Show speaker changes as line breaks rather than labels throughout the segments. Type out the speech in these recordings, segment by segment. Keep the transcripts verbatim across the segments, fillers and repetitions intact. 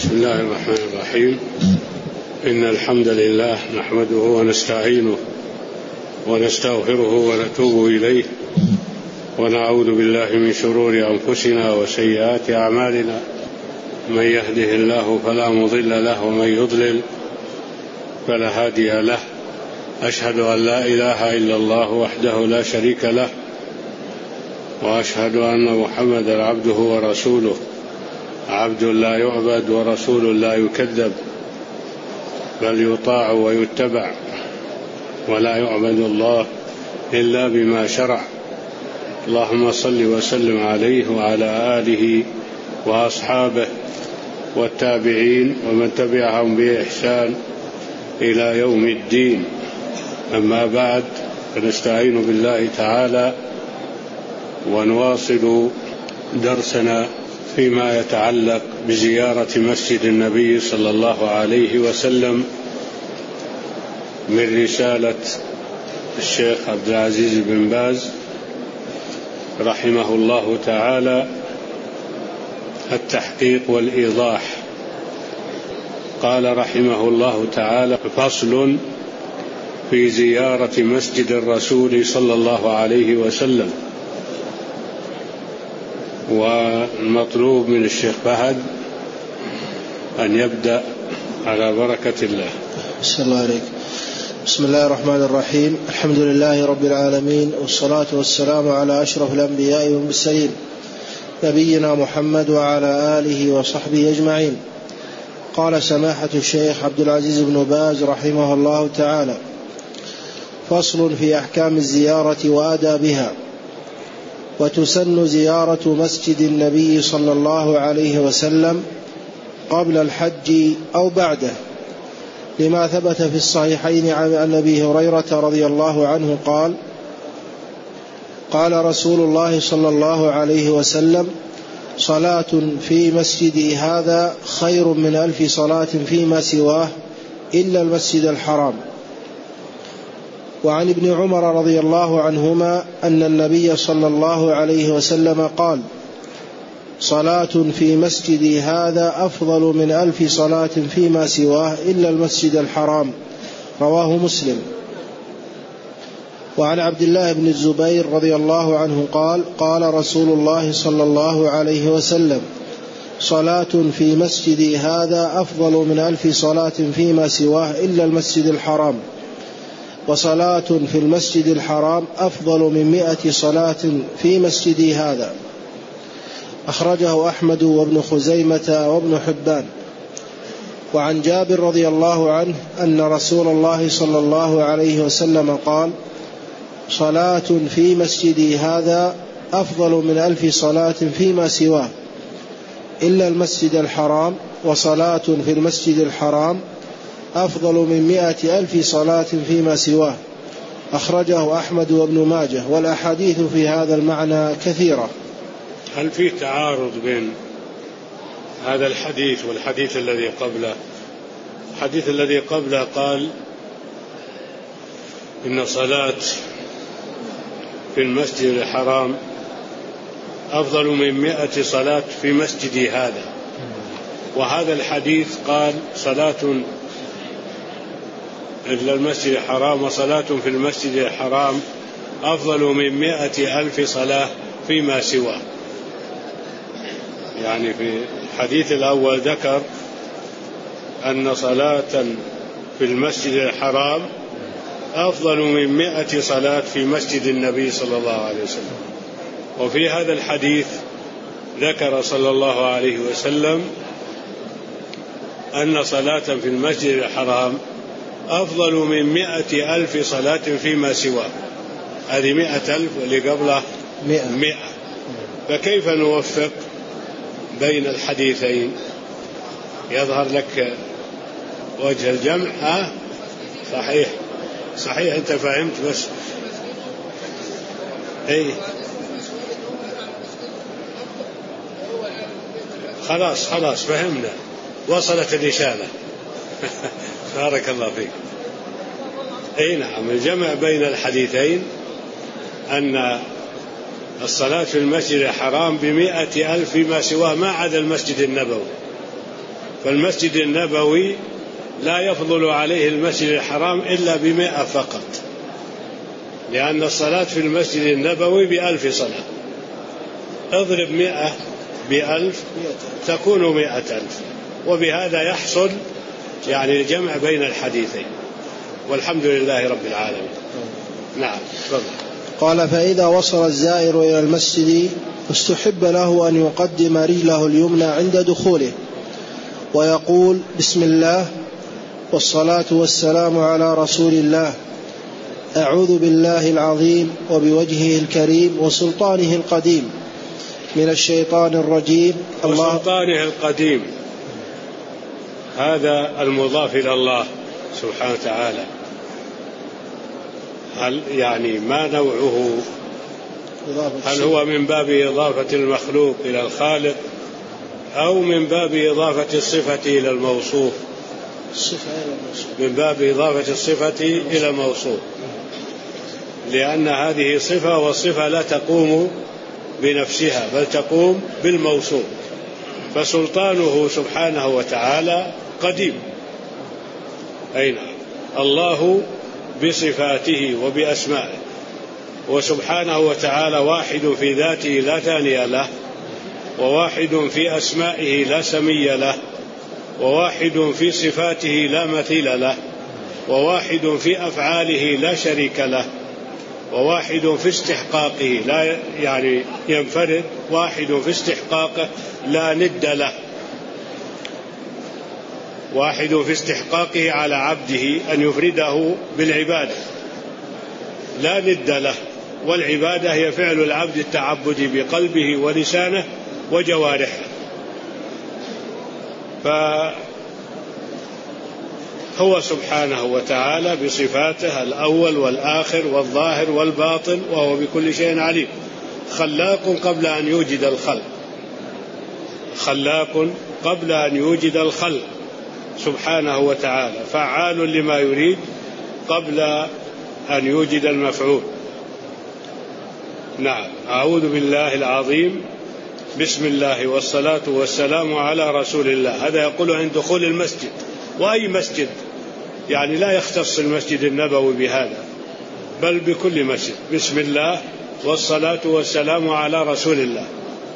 بسم الله الرحمن الرحيم. إن الحمد لله نحمده ونستعينه ونستغفره ونتوب إليه ونعوذ بالله من شرور أنفسنا وسيئات أعمالنا، من يهده الله فلا مضل له ومن يضلل فلا هادي له. أشهد أن لا إله إلا الله وحده لا شريك له، وأشهد أن محمدا عبده ورسوله، عبد لا يعبد ورسول لا يكذب، بل يطاع ويتبع، ولا يعبد الله إلا بما شرع. اللهم صل وسلم عليه وعلى آله وأصحابه والتابعين ومن تبعهم بإحسان إلى يوم الدين. أما بعد، فنستعين بالله تعالى ونواصل درسنا فيما يتعلق بزيارة مسجد النبي صلى الله عليه وسلم من رسالة الشيخ عبد العزيز بن باز رحمه الله تعالى، التحقيق والإيضاح. قال رحمه الله تعالى: فصل في زيارة مسجد الرسول صلى الله عليه وسلم. والمطلوب من الشيخ فهد أن يبدأ على بركة الله.
بسم الله عليك. بسم الله الرحمن الرحيم. الحمد لله رب العالمين، والصلاة والسلام على أشرف الأنبياء والمرسلين، نبينا محمد وعلى آله وصحبه أجمعين. قال سماحة الشيخ عبد العزيز بن باز رحمه الله تعالى: فصل في أحكام الزيارة وآدابها. وتسن زيارة مسجد النبي صلى الله عليه وسلم قبل الحج أو بعده، لما ثبت في الصحيحين عن أبي هريرة رضي الله عنه قال: قال رسول الله صلى الله عليه وسلم: صلاة في مسجدي هذا خير من ألف صلاة فيما سواه إلا المسجد الحرام. وعن ابن عمر رضي الله عنهما أن النبي صلى الله عليه وسلم قال: صلاة في مسجدي هذا أفضل من ألف صلاة فيما سواه إلا المسجد الحرام. رواه مسلم. وعن عبد الله بن الزبير رضي الله عنه قال: قال رسول الله صلى الله عليه وسلم: صلاة في مسجدي هذا أفضل من ألف صلاة فيما سواه إلا المسجد الحرام. وصلاة في المسجد الحرام أفضل من مئة صلاة في مسجدي هذا. أخرجه أحمد وابن خزيمة وابن حبان. وعن جابر رضي الله عنه أن رسول الله صلى الله عليه وسلم قال: صلاة في مسجدي هذا أفضل من ألف صلاة فيما سواه إلا المسجد الحرام. وصلاة في المسجد الحرام أفضل من مئة ألف صلاة فيما سواه. أخرجه أحمد وابن ماجه. والأحاديث في هذا المعنى كثيرة.
هل في تعارض بين هذا الحديث والحديث الذي قبله؟ الحديث الذي قبله قال: إن صلاة في المسجد الحرام أفضل من مئة صلاة في مسجدي هذا. وهذا الحديث قال: صلاة إلا المسجد الحرام وصلاة في المسجد الحرام أفضل من مئة ألف صلاة فيما سواه. يعني في الحديث الأول ذكر أن صلاة في المسجد الحرام أفضل من مئة صلاة في مسجد النبي صلى الله عليه وسلم. وفي هذا الحديث ذكر صلى الله عليه وسلم أن صلاة في المسجد الحرام أفضل من مئة ألف صلاة فيما سواه. هذه مئة ألف واللي قبله مئة. مئة. فكيف نوفق بين الحديثين؟ يظهر لك وجه الجمع. ها صحيح صحيح أنت فهمت. بس أي خلاص خلاص فهمنا، وصلت الرسالة. بارك الله فيك. أي نعم، الجمع بين الحديثين أن الصلاة في المسجد الحرام بمئة ألف فيما سواه ما عدا المسجد النبوي. فالمسجد النبوي لا يفضل عليه المسجد الحرام إلا بمئة فقط، لأن الصلاة في المسجد النبوي بألف صلاة. اضرب مئة بألف تكون مئة ألف، وبهذا يحصل يعني الجمع بين الحديثين، والحمد لله رب العالمين. نعم.
قال: فإذا وصل الزائر إلى المسجد استحب له أن يقدم رجله اليمنى عند دخوله ويقول: بسم الله والصلاة والسلام على رسول الله، أعوذ بالله العظيم وبوجهه الكريم وسلطانه القديم من الشيطان الرجيم.
الله وسلطانه القديم هذا المضاف إلى الله سبحانه وتعالى، هل يعني ما نوعه؟ هل هو من باب إضافة المخلوق إلى الخالق أو من باب إضافة الصفة إلى الموصوف؟ من باب إضافة الصفة إلى الموصوف، لأن هذه صفة، والصفة لا تقوم بنفسها بل تقوم بالموصوف، فسلطانه سبحانه وتعالى قديم. أين الله بصفاته وبأسمائه، وسبحانه وتعالى واحد في ذاته لا ثاني له، وواحد في أسمائه لا سمي له، وواحد في صفاته لا مثيل له، وواحد في أفعاله لا شريك له، وواحد في استحقاقه لا يعني ينفرد، واحد في استحقاقه لا ند له، واحد في استحقاقه على عبده أن يفرده بالعبادة لا ند له، والعبادة هي فعل العبد التعبد بقلبه ولسانه وجوارحه. فهو سبحانه وتعالى بصفاته الأول والآخر والظاهر والباطن، وهو بكل شيء عليم، خلاق قبل أن يوجد الخلق، خلاق قبل أن يوجد الخلق سبحانه وتعالى، فعال لما يريد قبل أن يوجد المفعول. نعم. أعوذ بالله العظيم، بسم الله والصلاة والسلام على رسول الله، هذا يقول عند دخول المسجد، وأي مسجد، يعني لا يختص المسجد النبوي بهذا بل بكل مسجد. بسم الله والصلاة والسلام على رسول الله،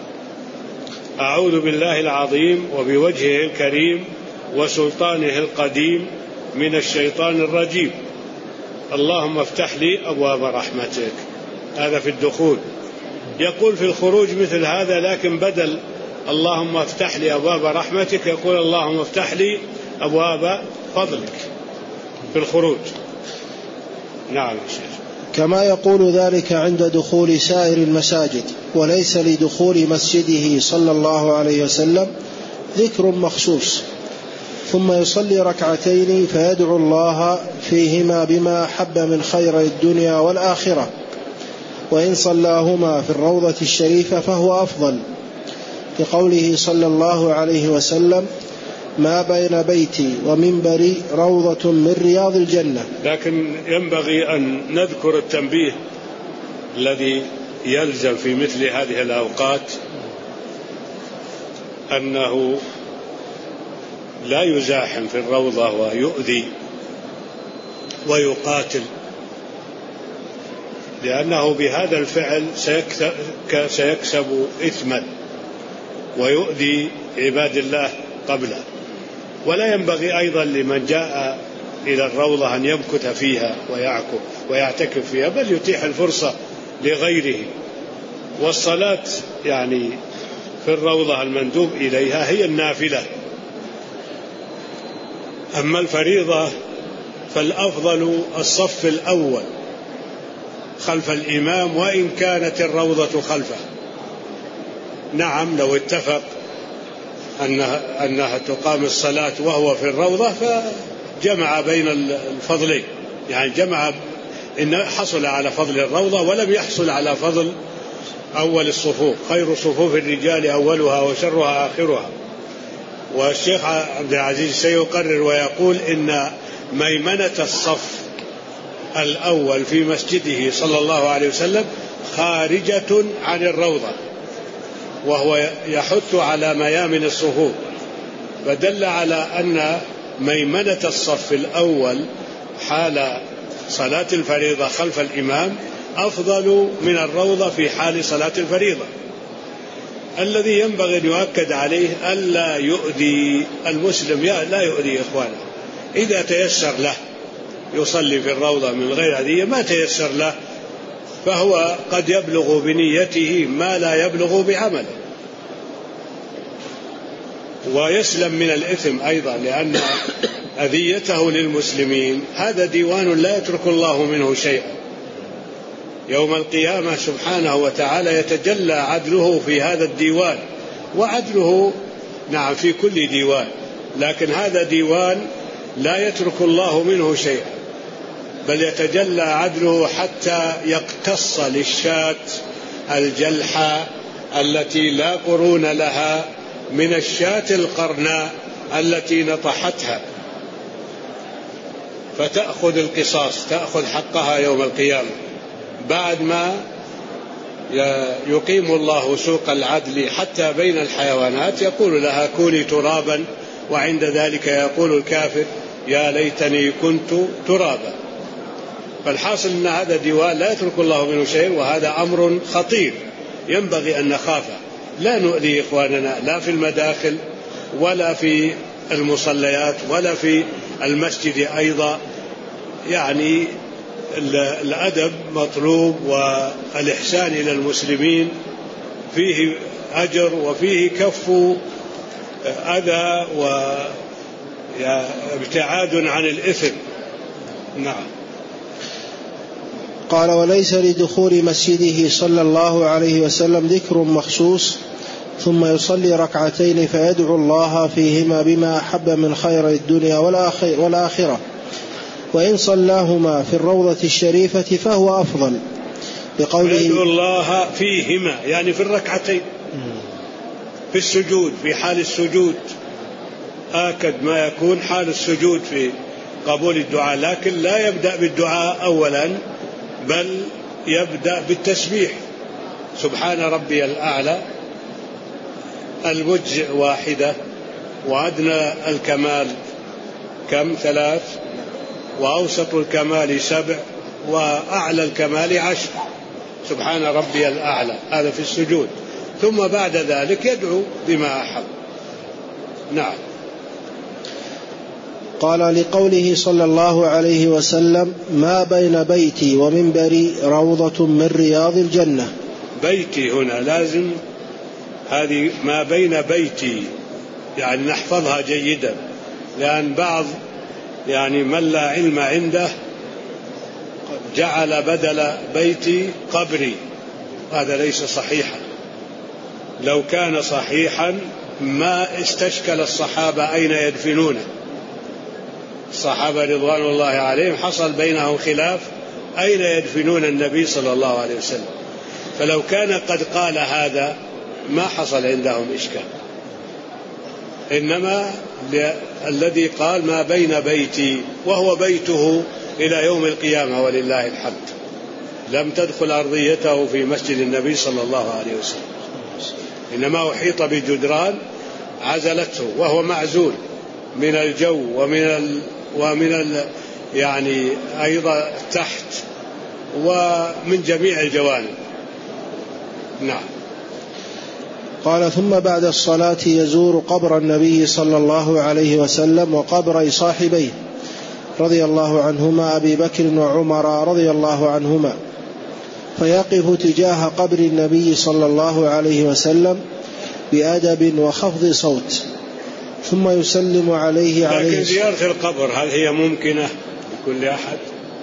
أعوذ بالله العظيم وبوجهه الكريم وسلطانه القديم من الشيطان الرجيم، اللهم افتح لي أبواب رحمتك. هذا في الدخول. يقول في الخروج مثل هذا، لكن بدل اللهم افتح لي أبواب رحمتك يقول اللهم افتح لي أبواب فضلك في الخروج. نعم يا شيخ.
كما يقول ذلك عند دخول سائر المساجد، وليس لدخول مسجده صلى الله عليه وسلم ذكر مخصوص، ثم يصلي ركعتين فيدعو الله فيهما بما أحب من خير الدنيا والآخرة، وإن صلاهما في الروضة الشريفة فهو أفضل، لقوله صلى الله عليه وسلم: ما بين بيتي ومنبري روضة من رياض الجنة.
لكن ينبغي أن نذكر التنبيه الذي يلزم في مثل هذه الأوقات، أنه لا يزاحم في الروضة ويؤذي ويقاتل، لأنه بهذا الفعل سيكسب إثما ويؤذي عباد الله قبله. ولا ينبغي أيضا لمن جاء إلى الروضة أن يمكث فيها ويعكف ويعتكف فيها، بل يتيح الفرصة لغيره. والصلاة يعني في الروضة المندوب إليها هي النافلة، أما الفريضة فالأفضل الصف الأول خلف الإمام، وإن كانت الروضة خلفه. نعم، لو اتفق أنها, أنها تقام الصلاة وهو في الروضة فجمع بين الفضلين، يعني جمع إن حصل على فضل الروضة ولم يحصل على فضل أول الصفوف. خير صفوف الرجال أولها وشرها آخرها. والشيخ عبد العزيز سيقرر ويقول إن ميمنة الصف الأول في مسجده صلى الله عليه وسلم خارجة عن الروضة، وهو يحث على ميامن الصفوف، فدل على أن ميمنة الصف الأول حال صلاة الفريضة خلف الإمام أفضل من الروضة في حال صلاة الفريضة. الذي ينبغي أن يؤكد عليه ألا يؤذي المسلم، لا يؤذي إخوانه. إذا تيسر له يصلي في الروضة من غير أذية، ما تيسر له فهو قد يبلغ بنيته ما لا يبلغ بعمله، ويسلم من الإثم أيضا، لأن أذيته للمسلمين هذا ديوان لا يترك الله منه شيئا. يوم القيامة سبحانه وتعالى يتجلى عدله في هذا الديوان، وعدله نعم في كل ديوان، لكن هذا ديوان لا يترك الله منه شيئا، بل يتجلى عدله حتى يقتص للشاة الجلحة التي لا قرون لها من الشاة القرناء التي نطحتها، فتأخذ القصاص، تأخذ حقها يوم القيامة بعد ما يقيم الله سوق العدل حتى بين الحيوانات، يقول لها كوني ترابا، وعند ذلك يقول الكافر يا ليتني كنت ترابا. فالحاصل أن هذا ديوان لا يترك الله منه شيء، وهذا أمر خطير ينبغي أن نخافه، لا نؤذي إخواننا لا في المداخل ولا في المصليات ولا في المسجد أيضا. يعني الأدب مطلوب، والإحسان إلى المسلمين فيه أجر وفيه كف أذى وابتعاد عن الإثم. نعم.
قال وليس لدخول مسجده صلى الله عليه وسلم ذكر مخصوص ثم يصلي ركعتين فيدعو الله فيهما بما أحب من خير الدنيا والآخرة، وإن صلاهما في الروضة الشريفة فهو أفضل، بقوله
يدعو الله فيهما يعني في الركعتين، في السجود، في حال السجود آكد ما يكون حال السجود في قبول الدعاء، لكن لا يبدأ بالدعاء أولا، بل يبدأ بالتسبيح سبحان ربي الأعلى المجزئ واحدة، وأدنى الكمال كم ثلاث، وأوسط الكمال سبع، وأعلى الكمال عشر، سبحان ربي الأعلى، هذا في السجود. ثم بعد ذلك يدعو بما أحب. نعم.
قال لقوله صلى الله عليه وسلم ما بين بيتي ومنبري روضة من رياض الجنة.
بيتي هنا لازم هذه ما بين بيتي، يعني نحفظها جيدا، لأن بعض يعني من لا علم عنده جعل بدل بيتي قبري، هذا ليس صحيحا. لو كان صحيحا ما استشكل الصحابة أين يدفنونه. الصحابة رضوان الله عليهم حصل بينهم خلاف أين يدفنون النبي صلى الله عليه وسلم، فلو كان قد قال هذا ما حصل عندهم إشكال. إنما الذي قال ما بين بيتي، وهو بيته إلى يوم القيامة ولله الحمد، لم تدخل أرضيته في مسجد النبي صلى الله عليه وسلم، إنما أحيط بجدران عزلته، وهو معزول من الجو ومن ال ومن ال يعني أيضا تحت ومن جميع الجوانب. نعم.
قال ثم بعد الصلاة يزور قبر النبي صلى الله عليه وسلم وقبر صاحبيه رضي الله عنهما أبي بكر وعمر رضي الله عنهما، فيقف تجاه قبر النبي صلى الله عليه وسلم بأدب وخفض صوت، ثم يسلم عليه عليه.
لكن زيارة القبر هل هي ممكنة لكل أحد؟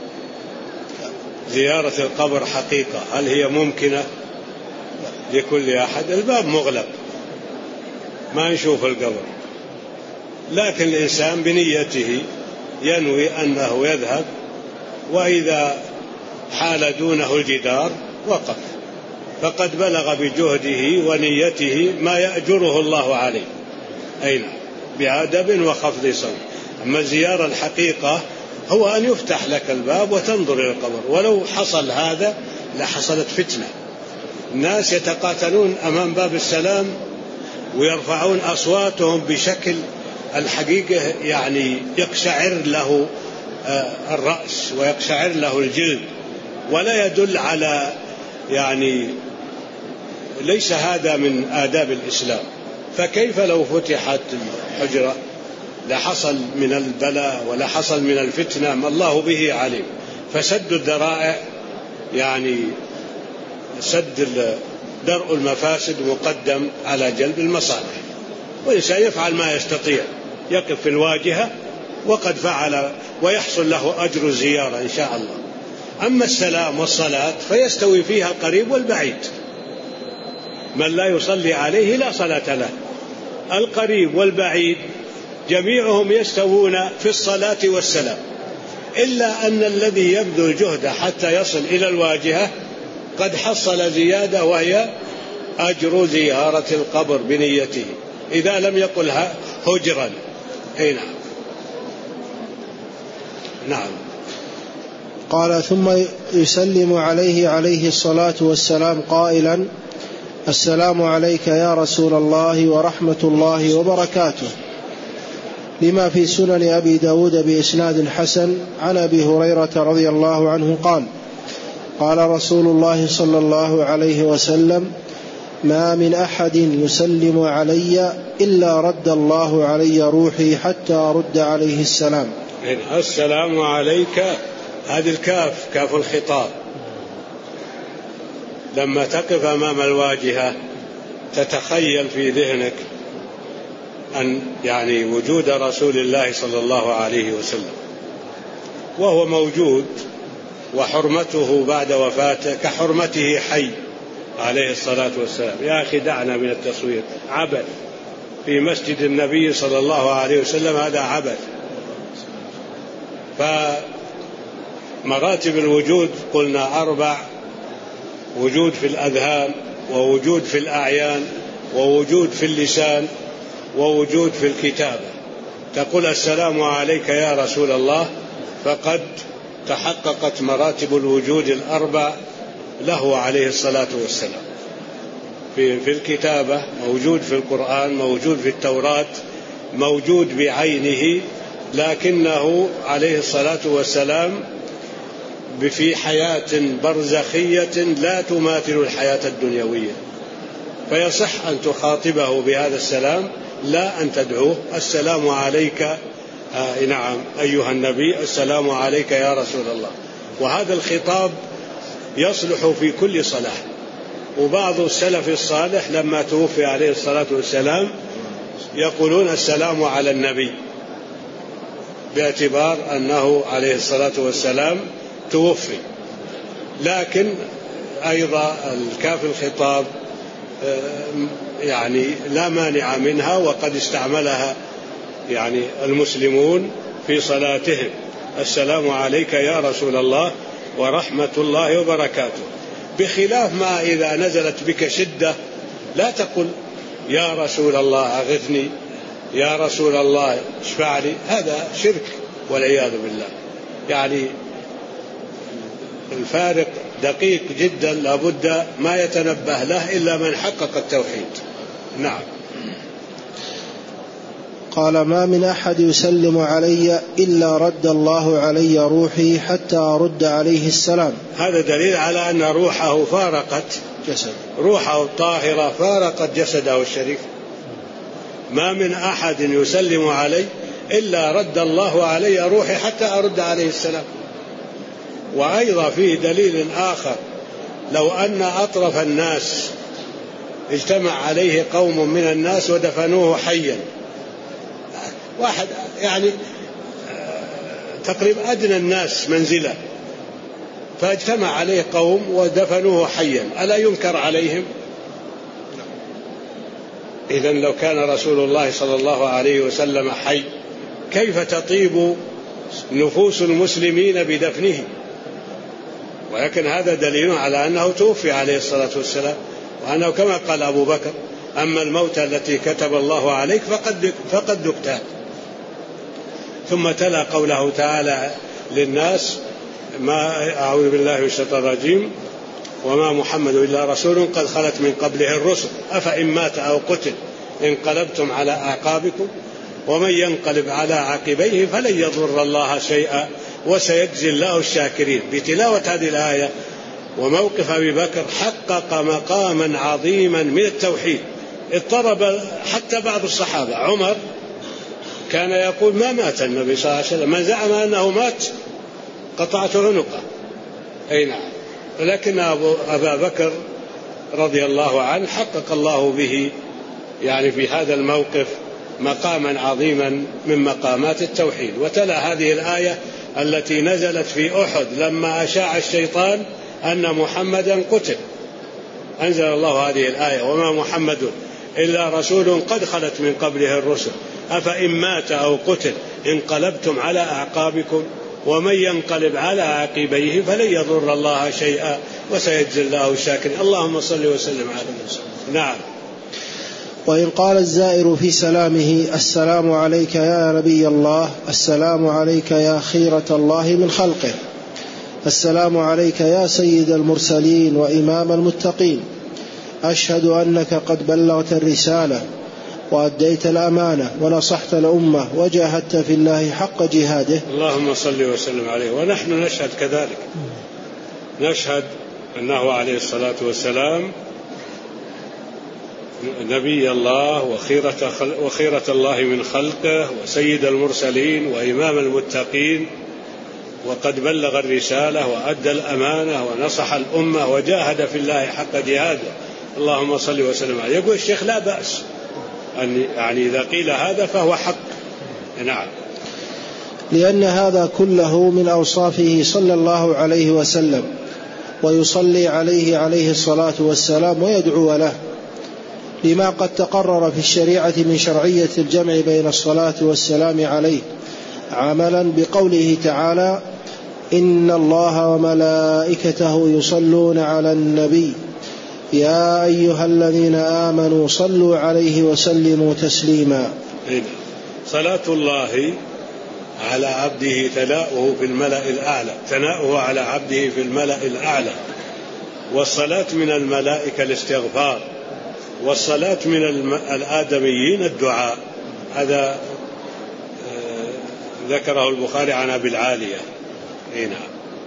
زيارة القبر حقيقة هل هي ممكنة لكل أحد؟ الباب مغلق ما نشوف القبر، لكن الإنسان بنيته ينوي أنه يذهب، وإذا حال دونه الجدار وقف، فقد بلغ بجهده ونيته ما يأجره الله عليه، أين بأدب وخفض صوت. أما الزيارة الحقيقة هو أن يفتح لك الباب وتنظر إلى القبر، ولو حصل هذا لحصلت فتنة، الناس يتقاتلون أمام باب السلام ويرفعون أصواتهم بشكل الحقيقة يعني يقشعر له الرأس ويقشعر له الجلد، ولا يدل على يعني ليس هذا من آداب الإسلام. فكيف لو فتحت الحجرة لحصل من البلاء ولا حصل من الفتنة ما الله به عليم. فسد الذرائع يعني سد درء المفاسد مقدم على جلب المصالح، والإنسان يفعل ما يستطيع، يقف في الواجهة وقد فعل ويحصل له أجر الزيارة إن شاء الله. أما السلام والصلاة فيستوي فيها القريب والبعيد، من لا يصلي عليه لا صلاة له. القريب والبعيد جميعهم يستوون في الصلاة والسلام، إلا أن الذي يبذل جهده حتى يصل إلى الواجهة قد حصل زيادة، وهي أجر زيارة القبر بنيته إذا لم يقلها هجرا. أي نعم. نعم.
قال ثم يسلم عليه عليه الصلاة والسلام قائلا: السلام عليك يا رسول الله ورحمة الله وبركاته، لما في سنن أبي داود بإسناد حسن عن أبي هريرة رضي الله عنه قال: قال رسول الله صلى الله عليه وسلم: ما من أحد يسلم علي إلا رد الله علي روحي حتى أرد عليه السلام.
السلام عليك، هذه الكاف كاف الخطاب، لما تقف أمام الواجهة تتخيل في ذهنك أن يعني وجود رسول الله صلى الله عليه وسلم، وهو موجود، وحرمته بعد وفاته كحرمته حي عليه الصلاة والسلام. يا أخي دعنا من التصوير، عبث في مسجد النبي صلى الله عليه وسلم، هذا عبث. فمراتب الوجود قلنا أربع: وجود في الأذهان، ووجود في الأعيان، ووجود في اللسان، ووجود في الكتابة. تقول السلام عليك يا رسول الله فقد تحققت مراتب الوجود الأربع له عليه الصلاة والسلام. في, في الكتابة موجود، في القرآن موجود، في التوراة موجود بعينه، لكنه عليه الصلاة والسلام في حياة برزخية لا تماثل الحياة الدنيوية، فيصح أن تخاطبه بهذا السلام لا أن تدعوه السلام عليك آه نعم أيها النبي، السلام عليك يا رسول الله. وهذا الخطاب يصلح في كل صلاة. وبعض السلف الصالح لما توفي عليه الصلاة والسلام يقولون السلام على النبي، باعتبار أنه عليه الصلاة والسلام توفي. لكن أيضا الكاف الخطاب يعني لا مانع منها، وقد استعملها يعني المسلمون في صلاتهم: السلام عليك يا رسول الله ورحمة الله وبركاته. بخلاف ما إذا نزلت بك شدة لا تقل يا رسول الله أغثني، يا رسول الله اشفع لي، هذا شرك والعياذ بالله. يعني الفارق دقيق جدا، لابد ما يتنبه له إلا من حقق التوحيد. نعم.
قال: ما من أحد يسلم علي إلا رد الله علي روحي حتى أرد عليه السلام.
هذا دليل على أن روحه فارقت جسد، روحه الطاهرة فارقت جسده الشريف. ما من أحد يسلم علي إلا رد الله علي روحي حتى أرد عليه السلام. وأيضا فيه دليل آخر: لو أن أطرف الناس اجتمع عليه قوم من الناس ودفنوه حيا، واحد يعني تقريبا أدنى الناس منزلة، فاجتمع عليه قوم ودفنوه حيا، ألا ينكر عليهم؟ إذن لو كان رسول الله صلى الله عليه وسلم حي كيف تطيب نفوس المسلمين بدفنه؟ ولكن هذا دليل على أنه توفي عليه الصلاة والسلام، وأنه كما قال أبو بكر: أما الموت التي كتب الله عليك فقد فقد ذقتها. ثم تلا قوله تعالى للناس: ما أعوذ بالله من الشيطان الرجيم: وما محمد إلا رسول قد خلت من قبله الرسل أفإن مات أو قتل انقلبتم على أعقابكم. ومن ينقلب على عقبيه فلن يضر الله شيئا وسيجزي الله الشاكرين. بتلاوة هذه الآية وموقف أبي بكر حقق مقاما عظيما من التوحيد اضطرب حتى بعض الصحابة. عمر كان يقول ما مات النبي صلى الله عليه وسلم، من زعم أنه مات قطعت عنقه. أي نعم. ولكن أبا بكر رضي الله عنه حقق الله به يعني في هذا الموقف مقاما عظيما من مقامات التوحيد. وتلا هذه الآية التي نزلت في أحد لما أشاع الشيطان أن محمدا قتل، أنزل الله هذه الآية وما محمد إلا رسول قد خلت من قبله الرسل أفإن مات أو قتل انقلبتم على أعقابكم ومن ينقلب على عقبيه فلن يضر الله شيئا وسيجزي الله الشاكرين. اللهم صل وسلم على النبي. نعم.
وإن قال الزائر في سلامه السلام عليك يا نبي الله، السلام عليك يا خيرة الله من خلقه، السلام عليك يا سيد المرسلين وإمام المتقين، أشهد أنك قد بلغت الرسالة وأديت الأمانة ونصحت الأمة وجاهدت في الله حق جهاده.
اللهم صل وسلم عليه. ونحن نشهد كذلك، نشهد أنه عليه الصلاة والسلام نبي الله وخيرة, وخيرة الله من خلقه وسيد المرسلين وإمام المتقين، وقد بلغ الرسالة وأدى الأمانة ونصح الأمة وجاهد في الله حق جهاده. اللهم صل وسلم عليه. يقول الشيخ لا بأس يعني إذا قيل هذا فهو حق. نعم.
لأن هذا كله من أوصافه صلى الله عليه وسلم، ويصلي عليه عليه الصلاة والسلام ويدعو له، لما قد تقرر في الشريعة من شرعية الجمع بين الصلاة والسلام عليه، عملا بقوله تعالى إن الله وملائكته يصلون على النبي يا أيها الذين آمنوا صلوا عليه وسلموا تسليما.
صلاة الله على عبده ثناؤه في الملأ الأعلى، ثناؤه على عبده في الملأ الأعلى. والصلاة من الملائكة الاستغفار، والصلاة من الآدميين الدعاء. هذا ذكره البخاري عن أبي العالية. هنا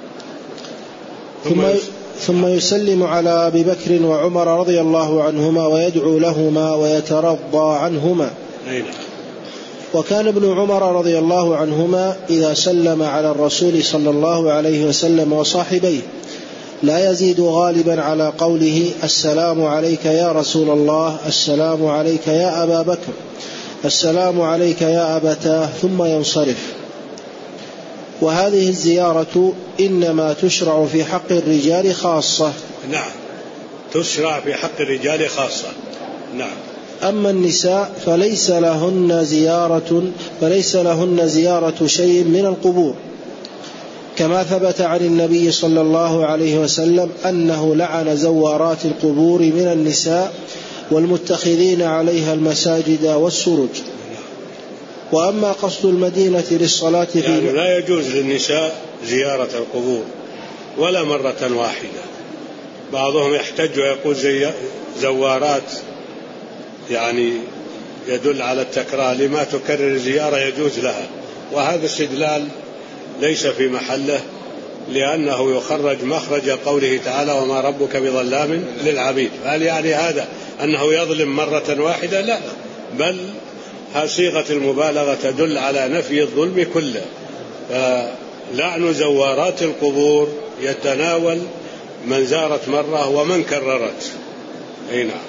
ثم ثم يسلم على أبي بكر وعمر رضي الله عنهما ويدعو لهما ويترضى عنهما.
هنا.
وكان ابن عمر رضي الله عنهما إذا سلم على الرسول صلى الله عليه وسلم وصاحبيه لا يزيد غالبا على قوله السلام عليك يا رسول الله، السلام عليك يا أبا بكر، السلام عليك يا أبتاه، ثم ينصرف. وهذه الزيارة إنما تشرع في حق الرجال خاصة.
نعم، تشرع في حق الرجال خاصة. نعم.
أما النساء فليس لهن زيارة فليس لهن زيارة شيء من القبور، كما ثبت عن النبي صلى الله عليه وسلم أنه لعن زوارات القبور من النساء والمتخذين عليها المساجد والسرج. وأما قصد المدينة للصلاة في
يعني لا يجوز للنساء زيارة القبور ولا مرة واحدة. بعضهم يحتج ويقول زي زوارات يعني يدل على التكرار، لما تكرر زيارة يجوز لها، وهذا استدلال ليس في محله، لأنه يخرج مخرج قوله تعالى وما ربك بظلام للعبيد. هل يعني هذا أنه يظلم مرة واحدة؟ لا، بل صيغة المبالغة تدل على نفي الظلم كله. فلعن زوارات القبور يتناول من زارت مرة ومن كررت. أي نعم.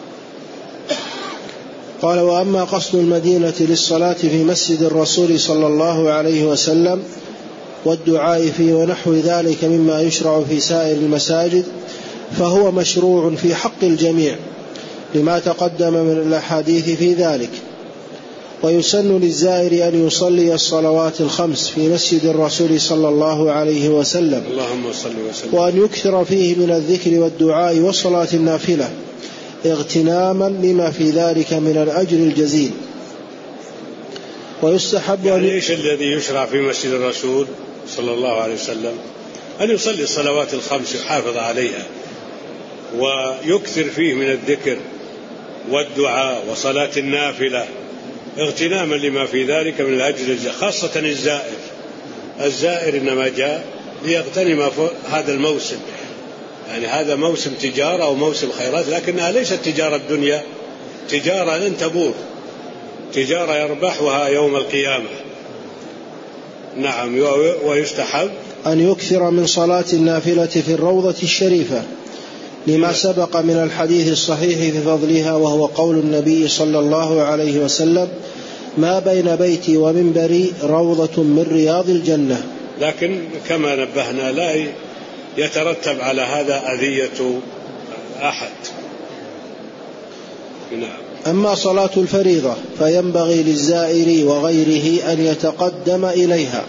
قال وأما قصد المدينة للصلاة في مسجد الرسول صلى الله عليه وسلم والدعاء فيه ونحو ذلك مما يشرع في سائر المساجد فهو مشروع في حق الجميع لما تقدم من الأحاديث في ذلك. ويسن للزائر أن يصلي الصلوات الخمس في مسجد الرسول صلى الله عليه وسلم،
اللهم صل وسلم،
وأن يكثر فيه من الذكر والدعاء والصلاة النافلة اغتناما لما في ذلك من الأجر الجزيل. ويستحب
يعني إيش الذي يشرع في مسجد الرسول صلى الله عليه وسلم؟ أن يصلي الصلوات الخمس يحافظ عليها ويكثر فيه من الذكر والدعاء وصلاة النافلة اغتناما لما في ذلك من الأجر، خاصة الزائر. الزائر إنما جاء ليغتنم هذا الموسم، يعني هذا موسم تجارة أو موسم خيرات، لكنها ليست تجارة الدنيا، تجارة لن تبور، تجارة يربحها يوم القيامة. نعم. ويستحب
أن يكثر من صلاة النافلة في الروضة الشريفة لما سبق من الحديث الصحيح في فضلها، وهو قول النبي صلى الله عليه وسلم: ما بين بيتي ومنبري روضة من رياض الجنة.
لكن كما نبهنا لا يترتب على هذا أذية أحد. نعم.
أما صلاة الفريضة فينبغي للزائر وغيره أن يتقدم إليها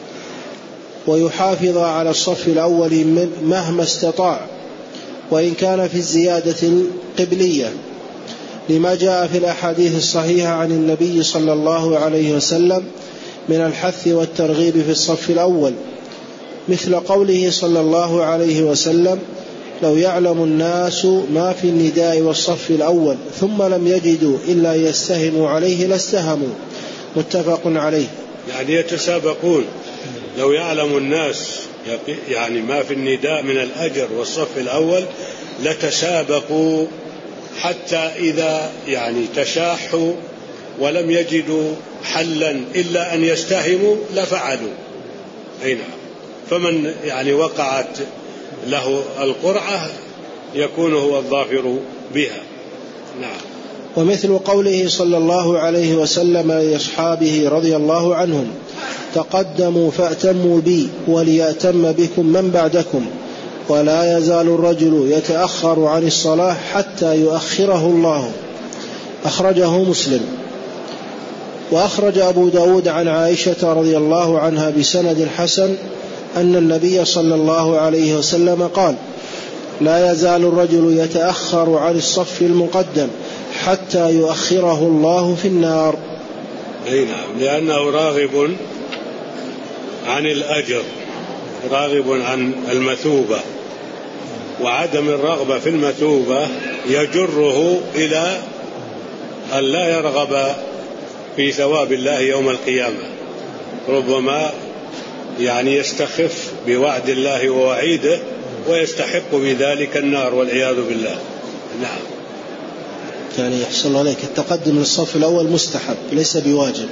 ويحافظ على الصف الأول مهما استطاع، وإن كان في الزيادة القبلية، لما جاء في الأحاديث الصحيحة عن النبي صلى الله عليه وسلم من الحث والترغيب في الصف الأول، مثل قوله صلى الله عليه وسلم: لو يعلم الناس ما في النداء والصف الأول ثم لم يجدوا إلا يستهموا عليه لاستهموا. متفق عليه.
يعني يتسابقون، لو يعلم الناس يعني ما في النداء من الأجر والصف الأول لتسابقوا، حتى إذا يعني تشاحوا ولم يجدوا حلا إلا أن يستهموا لفعلوا. أي نعم. فمن يعني وقعت له القرعة يكون هو الظافر بها. نعم.
ومثل قوله صلى الله عليه وسلم لأصحابه رضي الله عنهم: تقدموا فأتموا بي وليأتم بكم من بعدكم، ولا يزال الرجل يتأخر عن الصلاة حتى يؤخره الله. أخرجه مسلم. وأخرج أبو داود عن عائشة رضي الله عنها بسند حسن أن النبي صلى الله عليه وسلم قال: لا يزال الرجل يتأخر عن الصف المقدم حتى يؤخره الله في النار.
أي نعم. لأنه راغب عن الأجر، راغب عن المثوبة، وعدم الرغبة في المثوبة يجره إلى أن لا يرغب في ثواب الله يوم القيامة. ربما يعني يستخف بوعد الله ووعيده ويستحق بذلك النار والعياذ بالله. نعم.
يعني يحصل عليك التقدم للصف الأول مستحب ليس بواجب.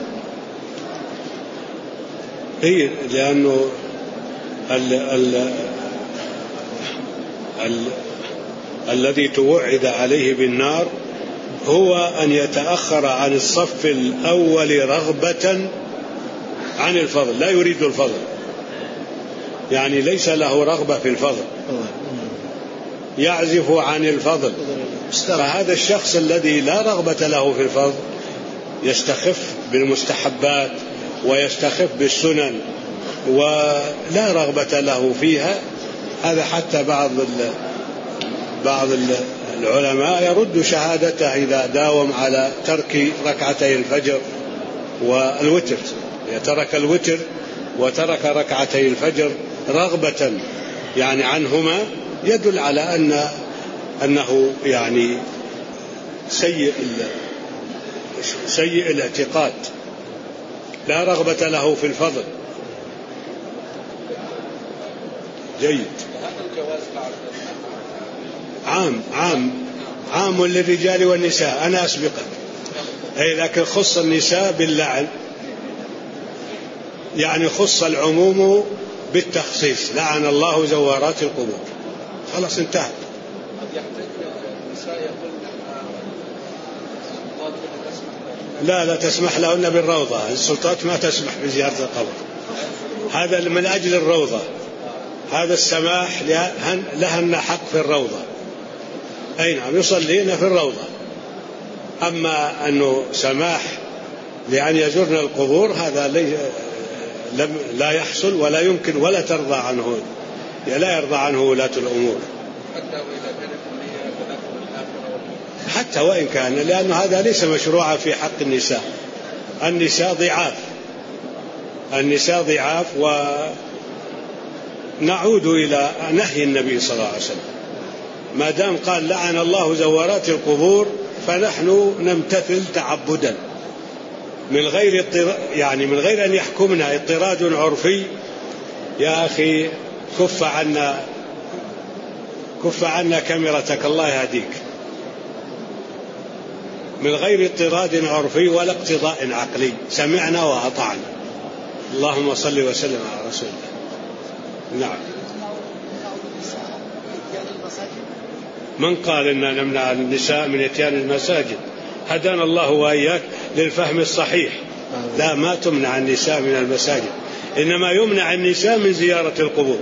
هي لأنه ال ال ال الذي توعد عليه بالنار هو أن يتأخر عن الصف الأول رغبة عن الفضل، لا يريد الفضل، يعني ليس له رغبة في الفضل، يعزف عن الفضل. فهذا الشخص الذي لا رغبة له في الفضل يستخف بالمستحبات ويستخف بالسنن ولا رغبة له فيها. هذا حتى بعض بعض العلماء يرد شهادته إذا داوم على ترك ركعتي الفجر والوتر، يترك الوتر وترك ركعتي الفجر رغبة يعني عنهما، يدل على أن أنه يعني سيء سيء الاعتقاد، لا رغبة له في الفضل. جيد. عام عام عام للرجال والنساء. أنا أسبقك. أي لكن خص النساء باللعن، يعني خص العموم بالتخصيص. لعن الله زوارات القبور. خلاص انتهى. لا لا تسمح لهن بالروضة، السلطات ما تسمح بزيارة القبر، هذا من أجل الروضة، هذا السماح لهن حق في الروضة. أي نعم، يصلين في الروضة. أما أنه سماح لأن يزورن القبور هذا لا يحصل ولا يمكن ولا ترضى عنه، لا يرضى عنه ولاة الأمور حتى وإن كان، لأن هذا ليس مشروعا في حق النساء. النساء ضعاف، النساء ضعاف. ونعود إلى نهي النبي صلى الله عليه وسلم، ما دام قال لعن الله زوارات القبور فنحن نمتثل تعبدا، من غير اضطراد، يعني من غير أن يحكمنا اضطراد عرفي، يا أخي كف عنا كف عنا كاميرتك الله يهديك، من غير اضطراد عرفي ولا اقتضاء عقلي، سمعنا وأطعنا. اللهم صل وسلم على رسول الله. نعم. من قال إننا نمنع النساء من إتيان المساجد؟ هدانا الله وإياك للفهم الصحيح. لا، ما تمنع النساء من المساجد، إنما يمنع النساء من زيارة القبور.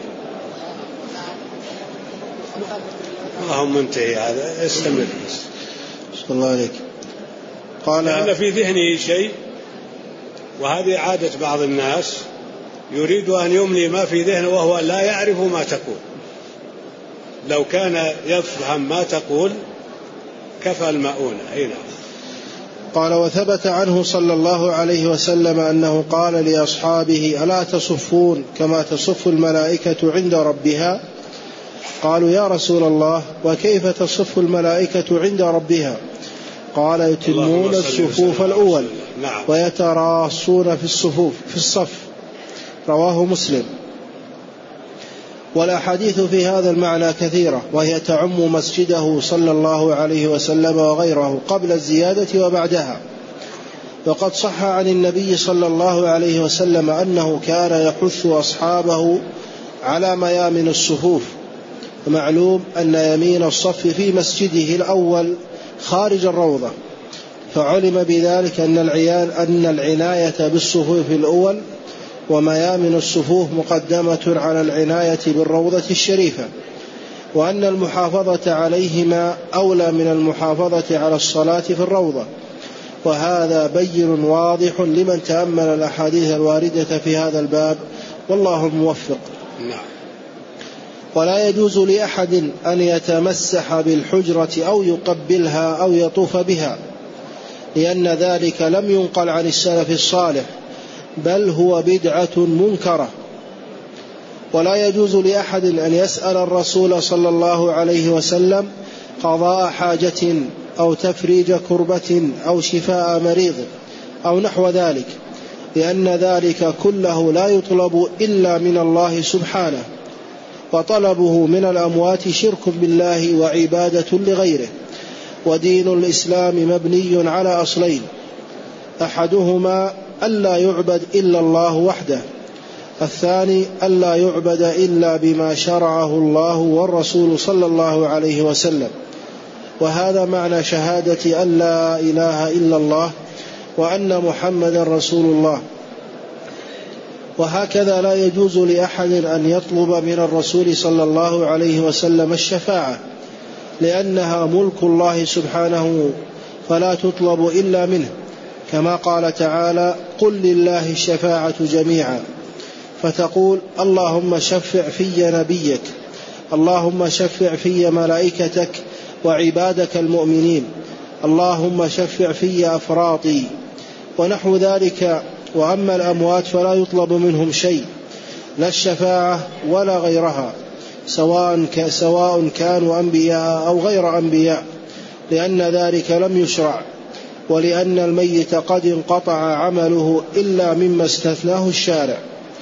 ما هم منتهي هذا، استمر.
صلى الله عليك. قال
لأن في ذهنه شيء، وهذه عادة بعض الناس، يريد أن يملي ما في ذهنه وهو لا يعرف ما تقول. لو كان يفهم ما تقول كفى المؤونة. أين؟
قال وثبت عنه صلى الله عليه وسلم أنه قال لأصحابه ألا تصفون كما تصف الملائكة عند ربها؟ قالوا يا رسول الله وكيف تصف الملائكة عند ربها؟ قال يتمون الصفوف الأول ويتراصون في الصفوف في الصف. رواه مسلم. والأحاديث في هذا المعنى كثيرة، وهي تعم مسجده صلى الله عليه وسلم وغيره قبل الزيادة وبعدها. وقد صح عن النبي صلى الله عليه وسلم أنه كان يحث أصحابه على ميامن الصفوف. ومعلوم أن يمين الصف في مسجده الأول خارج الروضة، فعلم بذلك أن العيان أن العناية بالصفوف الأول وميامن الصفوف مقدمة على العناية بالروضة الشريفة، وأن المحافظة عليهما أولى من المحافظة على الصلاة في الروضة. وهذا بين واضح لمن تأمل الأحاديث الواردة في هذا الباب، والله الموفق. ولا يجوز لأحد أن يتمسح بالحجرة أو يقبلها أو يطوف بها، لأن ذلك لم ينقل عن السلف الصالح، بل هو بدعة منكرة. ولا يجوز لأحد أن يسأل الرسول صلى الله عليه وسلم قضاء حاجة أو تفريج كربة أو شفاء مريض أو نحو ذلك، لأن ذلك كله لا يطلب إلا من الله سبحانه، وطلبه من الأموات شرك بالله وعبادة لغيره. ودين الإسلام مبني على أصلين: أحدهما ألا يعبد إلا الله وحده، الثاني ألا يعبد إلا بما شرعه الله والرسول صلى الله عليه وسلم. وهذا معنى شهادة أن لا إله إلا الله وأن محمدا رسول الله. وهكذا لا يجوز لأحد أن يطلب من الرسول صلى الله عليه وسلم الشفاعة، لأنها ملك الله سبحانه فلا تطلب إلا منه، كما قال تعالى: قل لله الشفاعة جميعا، فتقول: اللهم شفع في نبيك، اللهم شفع في ملائكتك وعبادك المؤمنين، اللهم شفع في أفراطي، ونحو ذلك. وأما الأموات فلا يطلب منهم شيء، لا الشفاعة ولا غيرها، سواء سواء كانوا أنبياء أو غير أنبياء، لأن ذلك لم يشرع، ولأن الميت قد انقطع عمله إلا مما استثناه الشارع.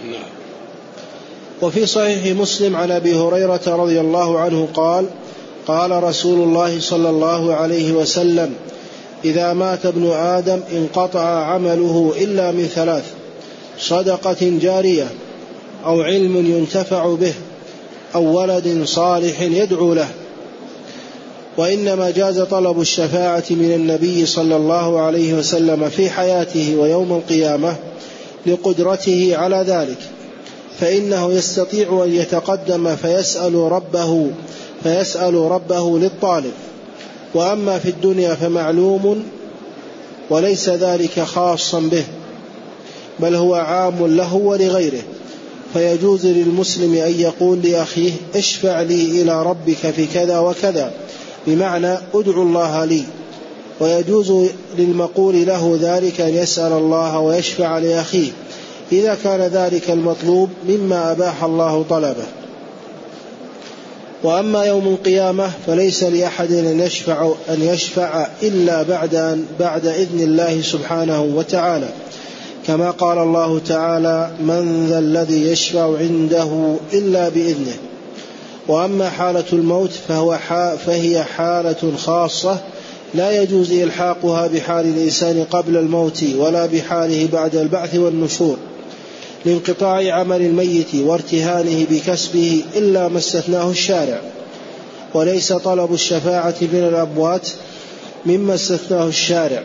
وفي صحيح مسلم عن أبي هريرة رضي الله عنه قال: قال رسول الله صلى الله عليه وسلم: إذا مات ابن آدم انقطع عمله إلا من ثلاث: صدقة جارية، أو علم ينتفع به، أو ولد صالح يدعو له. وإنما جاز طلب الشفاعة من النبي صلى الله عليه وسلم في حياته ويوم القيامة لقدرته على ذلك، فإنه يستطيع أن يتقدم فيسأل ربه فيسأل ربه للطالب. وأما في الدنيا فمعلوم، وليس ذلك خاصا به، بل هو عام له ولغيره. فيجوز للمسلم أن يقول لأخيه: اشفع لي إلى ربك في كذا وكذا، بمعنى ادعو الله لي. ويجوز للمقول له ذلك أن يسأل الله ويشفع لأخيه، إذا كان ذلك المطلوب مما أباح الله طلبه. وأما يوم القيامة فليس لأحد أن يشفع, أن يشفع إلا بعد, بعد إذن الله سبحانه وتعالى، كما قال الله تعالى: من ذا الذي يشفع عنده إلا بإذنه. وأما حالة الموت فهو فهي حالة خاصة لا يجوز إلحاقها بحال الإنسان قبل الموت ولا بحاله بعد البعث والنشور، لانقطاع عمل الميت وارتهانه بكسبه إلا ما استثناه الشارع، وليس طلب الشفاعة من الأموات مما استثناه الشارع،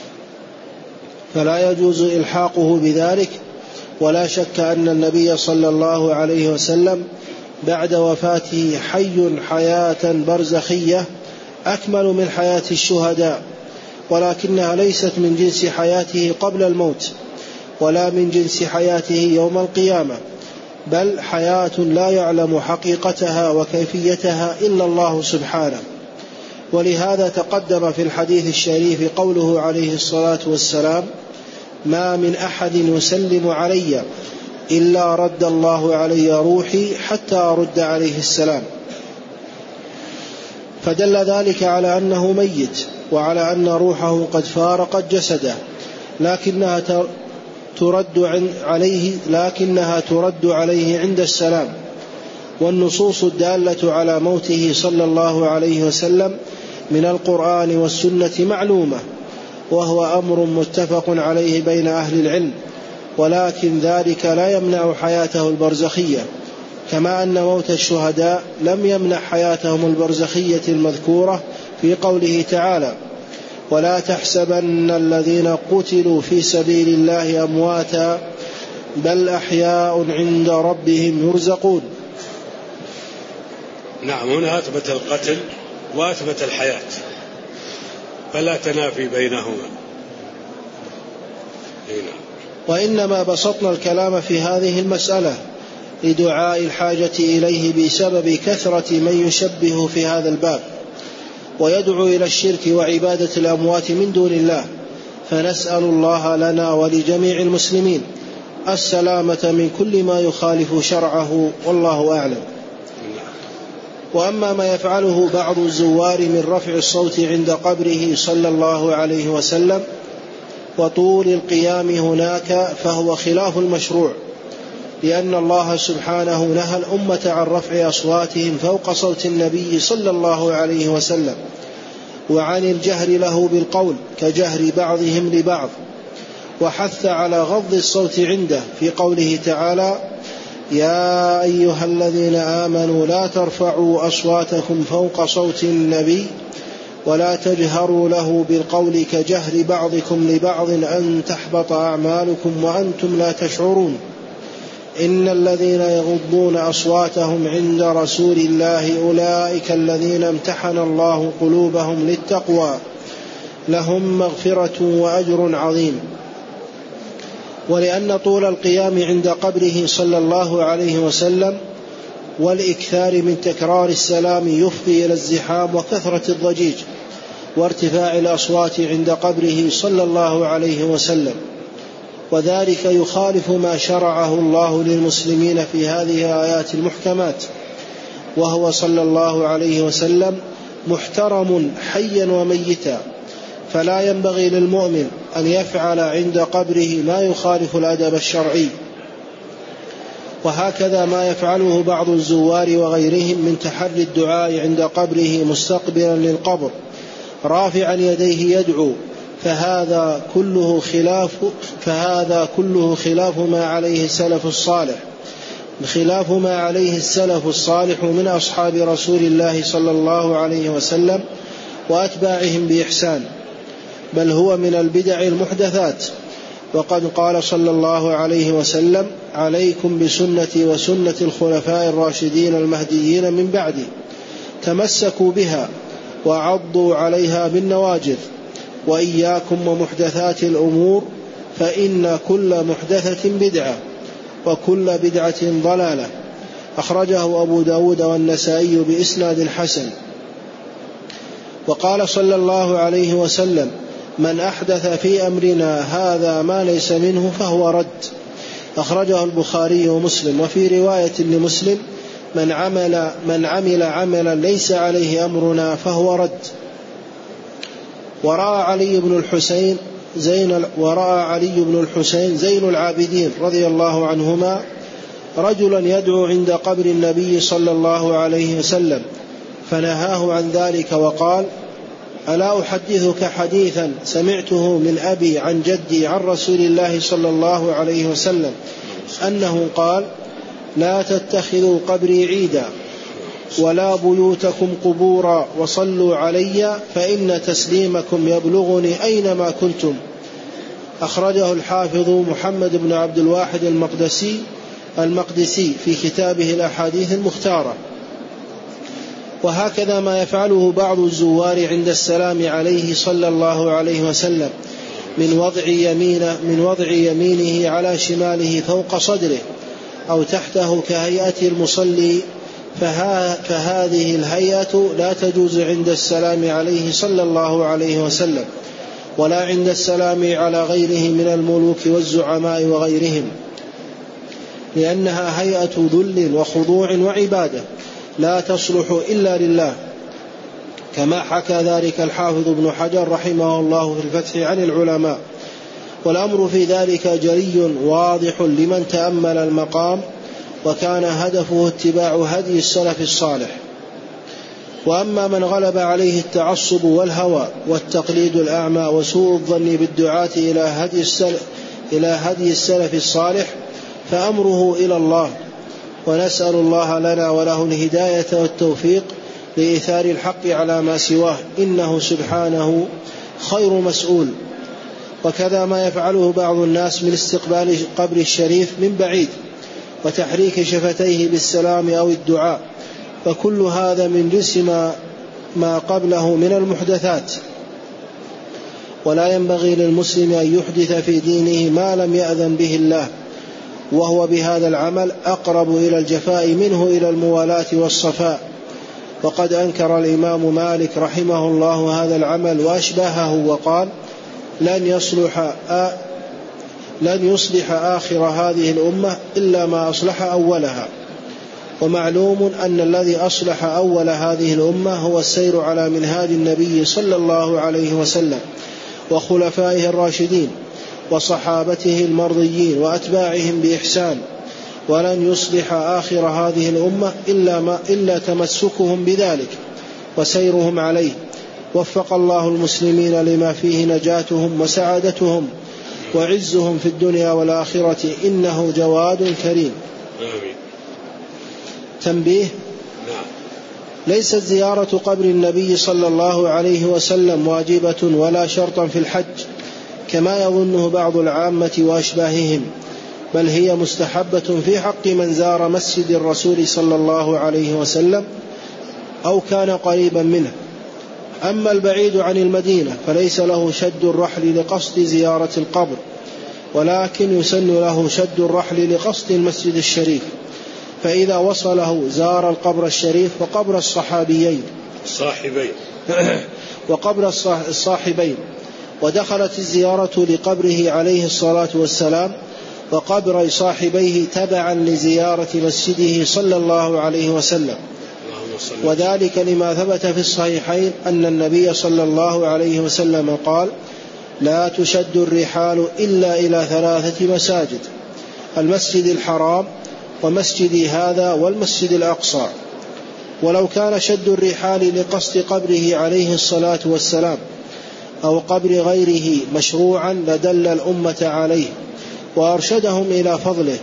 فلا يجوز إلحاقه بذلك. ولا شك أن النبي صلى الله عليه وسلم بعد وفاته حي حياة برزخية أكمل من حياة الشهداء، ولكنها ليست من جنس حياته قبل الموت ولا من جنس حياته يوم القيامة، بل حياة لا يعلم حقيقتها وكيفيتها إلا الله سبحانه. ولهذا تقدم في الحديث الشريف قوله عليه الصلاة والسلام: ما من أحد يسلم علي إلا رد الله علي روحي حتى أرد عليه السلام. فدل ذلك على أنه ميت، وعلى أن روحه قد فارقت جسده، لكنها ترد عليه لكنها ترد عليه عند السلام. والنصوص الدالة على موته صلى الله عليه وسلم من القرآن والسنة معلومة، وهو أمر متفق عليه بين أهل العلم، ولكن ذلك لا يمنع حياته البرزخية، كما أن موت الشهداء لم يمنع حياتهم البرزخية المذكورة في قوله تعالى: ولا تحسبن الذين قتلوا في سبيل الله أمواتا بل أحياء عند ربهم يرزقون.
نعم، هنا أثبت القتل وأثبت الحياة، فلا تنافي بينهما. هنا.
وإنما بسطنا الكلام في هذه المسألة لدعاء الحاجة إليه بسبب كثرة من يشبه في هذا الباب ويدعو إلى الشرك وعبادة الأموات من دون الله، فنسأل الله لنا ولجميع المسلمين السلامة من كل ما يخالف شرعه، والله أعلم. وأما ما يفعله بعض الزوار من رفع الصوت عند قبره صلى الله عليه وسلم وطول القيام هناك فهو خلاف المشروع، لأن الله سبحانه نهى الأمة عن رفع أصواتهم فوق صوت النبي صلى الله عليه وسلم، وعن الجهر له بالقول كجهر بعضهم لبعض، وحث على غض الصوت عنده في قوله تعالى: يا أيها الذين آمنوا لا ترفعوا أصواتكم فوق صوت النبي ولا تجهروا له بالقول كجهر بعضكم لبعض أن تحبط أعمالكم وأنتم لا تشعرون. إن الذين يغضون أصواتهم عند رسول الله أولئك الذين امتحن الله قلوبهم للتقوى لهم مغفرة وأجر عظيم. ولأن طول القيام عند قبره صلى الله عليه وسلم والإكثار من تكرار السلام يفضي إلى الزحام وكثرة الضجيج وارتفاع الأصوات عند قبره صلى الله عليه وسلم، وذلك يخالف ما شرعه الله للمسلمين في هذه الآيات المحكمات، وهو صلى الله عليه وسلم محترم حيا وميتا، فلا ينبغي للمؤمن أن يفعل عند قبره ما يخالف الأدب الشرعي. وهكذا ما يفعله بعض الزوار وغيرهم من تحري الدعاء عند قبره مستقبلا للقبر رافعا يديه يدعو، فهذا كله خلاف فهذا كله خلاف ما عليه السلف الصالح خلاف ما عليه السلف الصالح من أصحاب رسول الله صلى الله عليه وسلم وأتباعهم بإحسان، بل هو من البدع المحدثات. وقد قال صلى الله عليه وسلم: عليكم بسنتي وسنة الخلفاء الراشدين المهديين من بعدي، تمسكوا بها وعضوا عليها بالنواجذ، وإياكم ومحدثات الأمور فإن كل محدثة بدعة وكل بدعة ضلالة. أخرجه أبو داود والنسائي بإسناد حسن. وقال صلى الله عليه وسلم: من أحدث في أمرنا هذا ما ليس منه فهو رد. أخرجه البخاري ومسلم. وفي رواية لمسلم: من عمل, من عمل عملا ليس عليه أمرنا فهو رد. ورأى علي بن الحسين زين ورأى علي بن الحسين زين العابدين رضي الله عنهما رجلا يدعو عند قبر النبي صلى الله عليه وسلم فنهاه عن ذلك وقال: ألا أحدثك حديثا سمعته من أبي عن جدي عن رسول الله صلى الله عليه وسلم أنه قال: لا تتخذوا قبري عيدا ولا بيوتكم قبورا وصلوا علي فإن تسليمكم يبلغني أينما كنتم. أخرجه الحافظ محمد بن عبد الواحد المقدسي المقدسي في كتابه الأحاديث المختارة. وهكذا ما يفعله بعض الزوار عند السلام عليه صلى الله عليه وسلم من وضع يمينه, من وضع يمينه على شماله فوق صدره أو تحته كهيئة المصلي، فها فهذه الهيئة لا تجوز عند السلام عليه صلى الله عليه وسلم ولا عند السلام على غيره من الملوك والزعماء وغيرهم، لأنها هيئة ذل وخضوع وعبادة لا تصلح إلا لله، كما حكى ذلك الحافظ ابن حجر رحمه الله في الفتح عن العلماء. والأمر في ذلك جلي واضح لمن تأمل المقام وكان هدفه اتباع هدي السلف الصالح. وأما من غلب عليه التعصب والهوى والتقليد الأعمى وسوء الظن بالدعاة إلى هدي السلف, إلى هدي السلف الصالح فأمره إلى الله، ونسأل الله لنا وله الهداية والتوفيق لإيثار الحق على ما سواه، إنه سبحانه خير مسؤول. وكذا ما يفعله بعض الناس من استقبال قبر الشريف من بعيد وتحريك شفتيه بالسلام أو الدعاء، فكل هذا من جنس ما قبله من المحدثات، ولا ينبغي للمسلم أن يحدث في دينه ما لم يأذن به الله، وهو بهذا العمل أقرب إلى الجفاء منه إلى الموالاة والصفاء. وقد أنكر الإمام مالك رحمه الله هذا العمل وأشباهه وقال: لن يصلح لن يصلح آخر هذه الأمة إلا ما أصلح أولها. ومعلوم أن الذي أصلح أول هذه الأمة هو السير على منهاج النبي صلى الله عليه وسلم وخلفائه الراشدين وصحابته المرضيين وأتباعهم بإحسان، ولن يصلح آخر هذه الأمة إلا, ما إلا تمسكهم بذلك وسيرهم عليه. وفق الله المسلمين لما فيه نجاتهم وسعادتهم وعزهم في الدنيا والآخرة، إنه جواد كريم.
آمين.
تنبيه: ليست زيارة قبر النبي صلى الله عليه وسلم واجبة ولا شرطا في الحج كما يظنه بعض العامة وأشباههم، بل هي مستحبة في حق من زار مسجد الرسول صلى الله عليه وسلم أو كان قريبا منه. أما البعيد عن المدينة فليس له شد الرحل لقصد زيارة القبر، ولكن يسن له شد الرحل لقصد المسجد الشريف، فإذا وصله زار القبر الشريف وقبر الصحابيين
الصاحبين
وقبر الصاحبين ودخلت الزيارة لقبره عليه الصلاة والسلام وقبر صاحبيه تبعا لزيارة مسجده صلى الله عليه وسلم. وذلك لما ثبت في الصحيحين أن النبي صلى الله عليه وسلم قال: لا تشد الرحال إلا إلى ثلاثة مساجد: المسجد الحرام ومسجدي هذا والمسجد الأقصى. ولو كان شد الرحال لقصد قبره عليه الصلاة والسلام أو قبر غيره مشروعا لدل الأمة عليه وأرشدهم إلى فضله،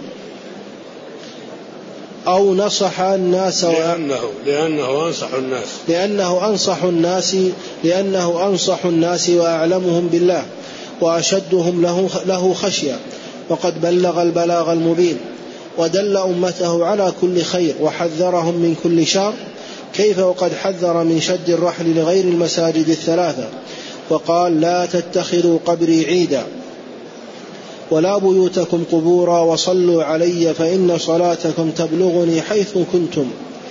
أو نصح الناس
لأنه, لأنه أنصح الناس
لأنه أنصح الناس لأنه أنصح الناس وأعلمهم بالله وأشدهم له, له خشية، وقد بلغ البلاغ المبين ودل أمته على كل خير وحذرهم من كل شر، كيف وقد حذر من شد الرحل لغير المساجد الثلاثة وقال: لا تتخذوا قبري عيدا ولا بيوتكم قبورا وصلوا علي فإن صلاتكم تبلغني حيث كنتم.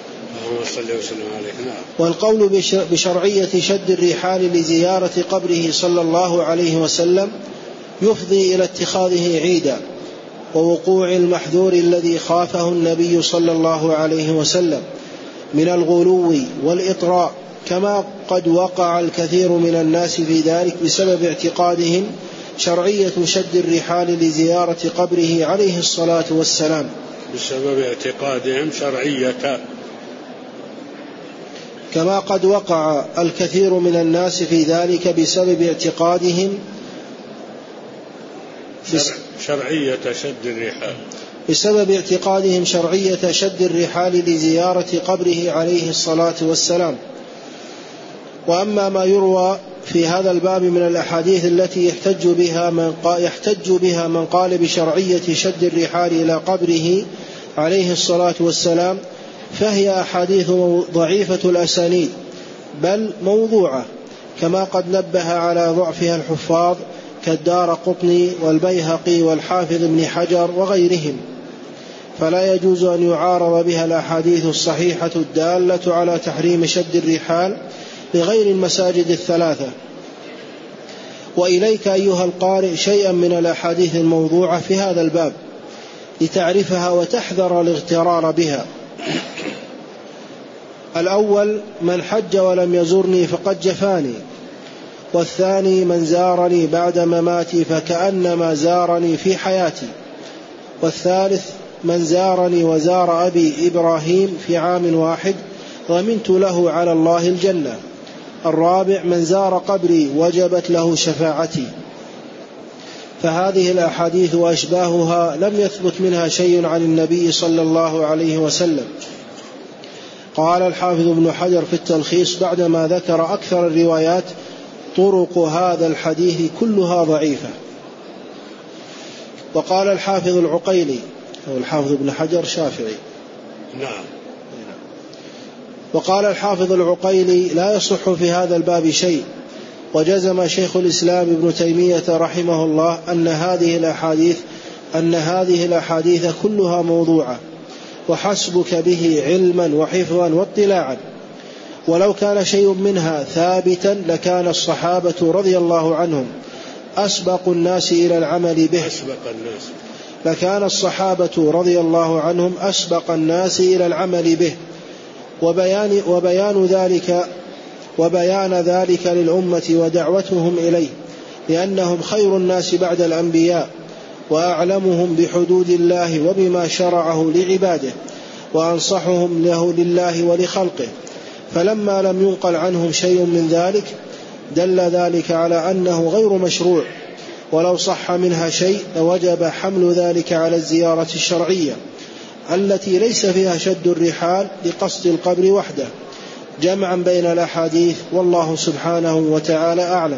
والقول بشرعية شد الرحال لزيارة قبره صلى الله عليه وسلم يفضي إلى اتخاذه عيدا، ووقوع المحذور الذي خافه النبي صلى الله عليه وسلم من الغلو والإطراء، كما قد وقع الكثير من الناس في ذلك بسبب اعتقادهم شرعية شد الرحال لزيارة قبره عليه الصلاة والسلام.
بسبب اعتقادهم شرعية
كما قد وقع الكثير من الناس في ذلك بسبب اعتقادهم
شرعية شد الرحال
بسبب اعتقادهم شرعية شد الرحال لزيارة قبره عليه الصلاة والسلام. وأما ما يروى في هذا الباب من الأحاديث التي يحتج بها من قال, يحتج بها من قال بشرعية شد الرحال إلى قبره عليه الصلاة والسلام، فهي أحاديث ضعيفة الأسانيد بل موضوعة، كما قد نبه على ضعفها الحفاظ كالدارقطني والبيهقي والحافظ ابن حجر وغيرهم، فلا يجوز أن يعارض بها الأحاديث الصحيحة الدالة على تحريم شد الرحال لغير المساجد الثلاثة. وإليك أيها القارئ شيئا من الأحاديث الموضوعة في هذا الباب لتعرفها وتحذر الاغترار بها. الأول: من حج ولم يزرني فقد جفاني. والثاني: من زارني بعد مماتي فكأنما زارني في حياتي. والثالث: من زارني وزار أبي إبراهيم في عام واحد ضمنت له على الله الجنة. الرابع: من زار قبري وجبت له شفاعتي. فهذه الأحاديث وأشباهها لم يثبت منها شيء عن النبي صلى الله عليه وسلم. قال الحافظ ابن حجر في التلخيص بعدما ذكر أكثر الروايات: طرق هذا الحديث كلها ضعيفة. وقال الحافظ العقيلي، أو الحافظ ابن حجر شافعي،
نعم.
وقال الحافظ العقيلي: لا يصح في هذا الباب شيء. وجزم شيخ الإسلام ابن تيمية رحمه الله أن هذه الأحاديث أن هذه الأحاديث كلها موضوعة، وحسبك به علما وحفظا واطلاعا. ولو كان شيء منها ثابتا لكان الصحابة رضي الله عنهم أسبق الناس إلى العمل به
أسبق الناس
لكان الصحابة رضي الله عنهم أسبق الناس إلى العمل به، وبيان, وبيان ذلك وبيان ذلك للأمة ودعوتهم إليه، لأنهم خير الناس بعد الأنبياء وأعلمهم بحدود الله وبما شرعه لعباده، وأنصحهم له لله ولخلقه. فلما لم ينقل عنهم شيء من ذلك دل ذلك على أنه غير مشروع، ولو صح منها شيء لوجب حمل ذلك على الزيارة الشرعية التي ليس فيها شد الرحال لقصد القبر وحده، جمعا بين الأحاديث، والله سبحانه وتعالى أعلم.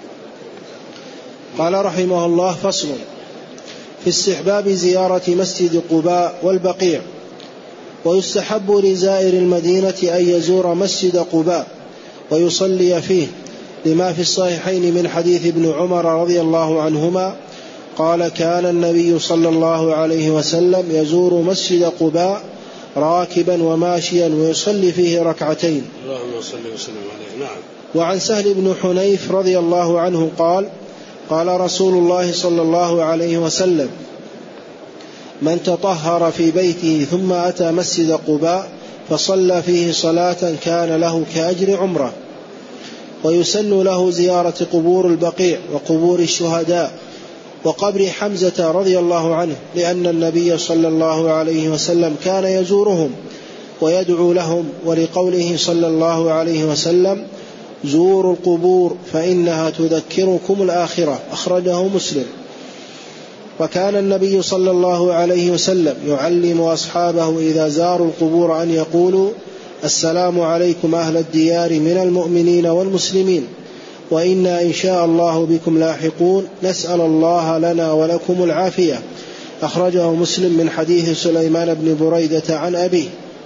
قال رحمه الله: فصل في استحباب زيارة مسجد قباء والبقيع. ويستحب لزائر المدينة أن يزور مسجد قباء ويصلي فيه، لما في الصحيحين من حديث ابن عمر رضي الله عنهما قال: كان النبي صلى الله عليه وسلم يزور مسجد قباء راكبا وماشيا ويصلي فيه ركعتين.
اللهم صل وسلم عليه. نعم.
وعن سهل بن حنيف رضي الله عنه قال: قال رسول الله صلى الله عليه وسلم: من تطهر في بيته ثم أتى مسجد قباء فصلى فيه صلاة كان له كأجر عمره. ويسن له زيارة قبور البقيع وقبور الشهداء وقبر حمزة رضي الله عنه، لأن النبي صلى الله عليه وسلم كان يزورهم ويدعو لهم، ولقوله صلى الله عليه وسلم: زوروا القبور فإنها تذكركم الآخرة، أخرجه مسلم. وكان النبي صلى الله عليه وسلم يعلم أصحابه إذا زاروا القبور أن يقولوا: السلام عليكم أهل الديار من المؤمنين والمسلمين، وإنا إن شاء الله بكم لاحقون، نسأل الله لنا ولكم العافية، أخرجه مسلم من حديث سليمان بن بريدة عن أبيه.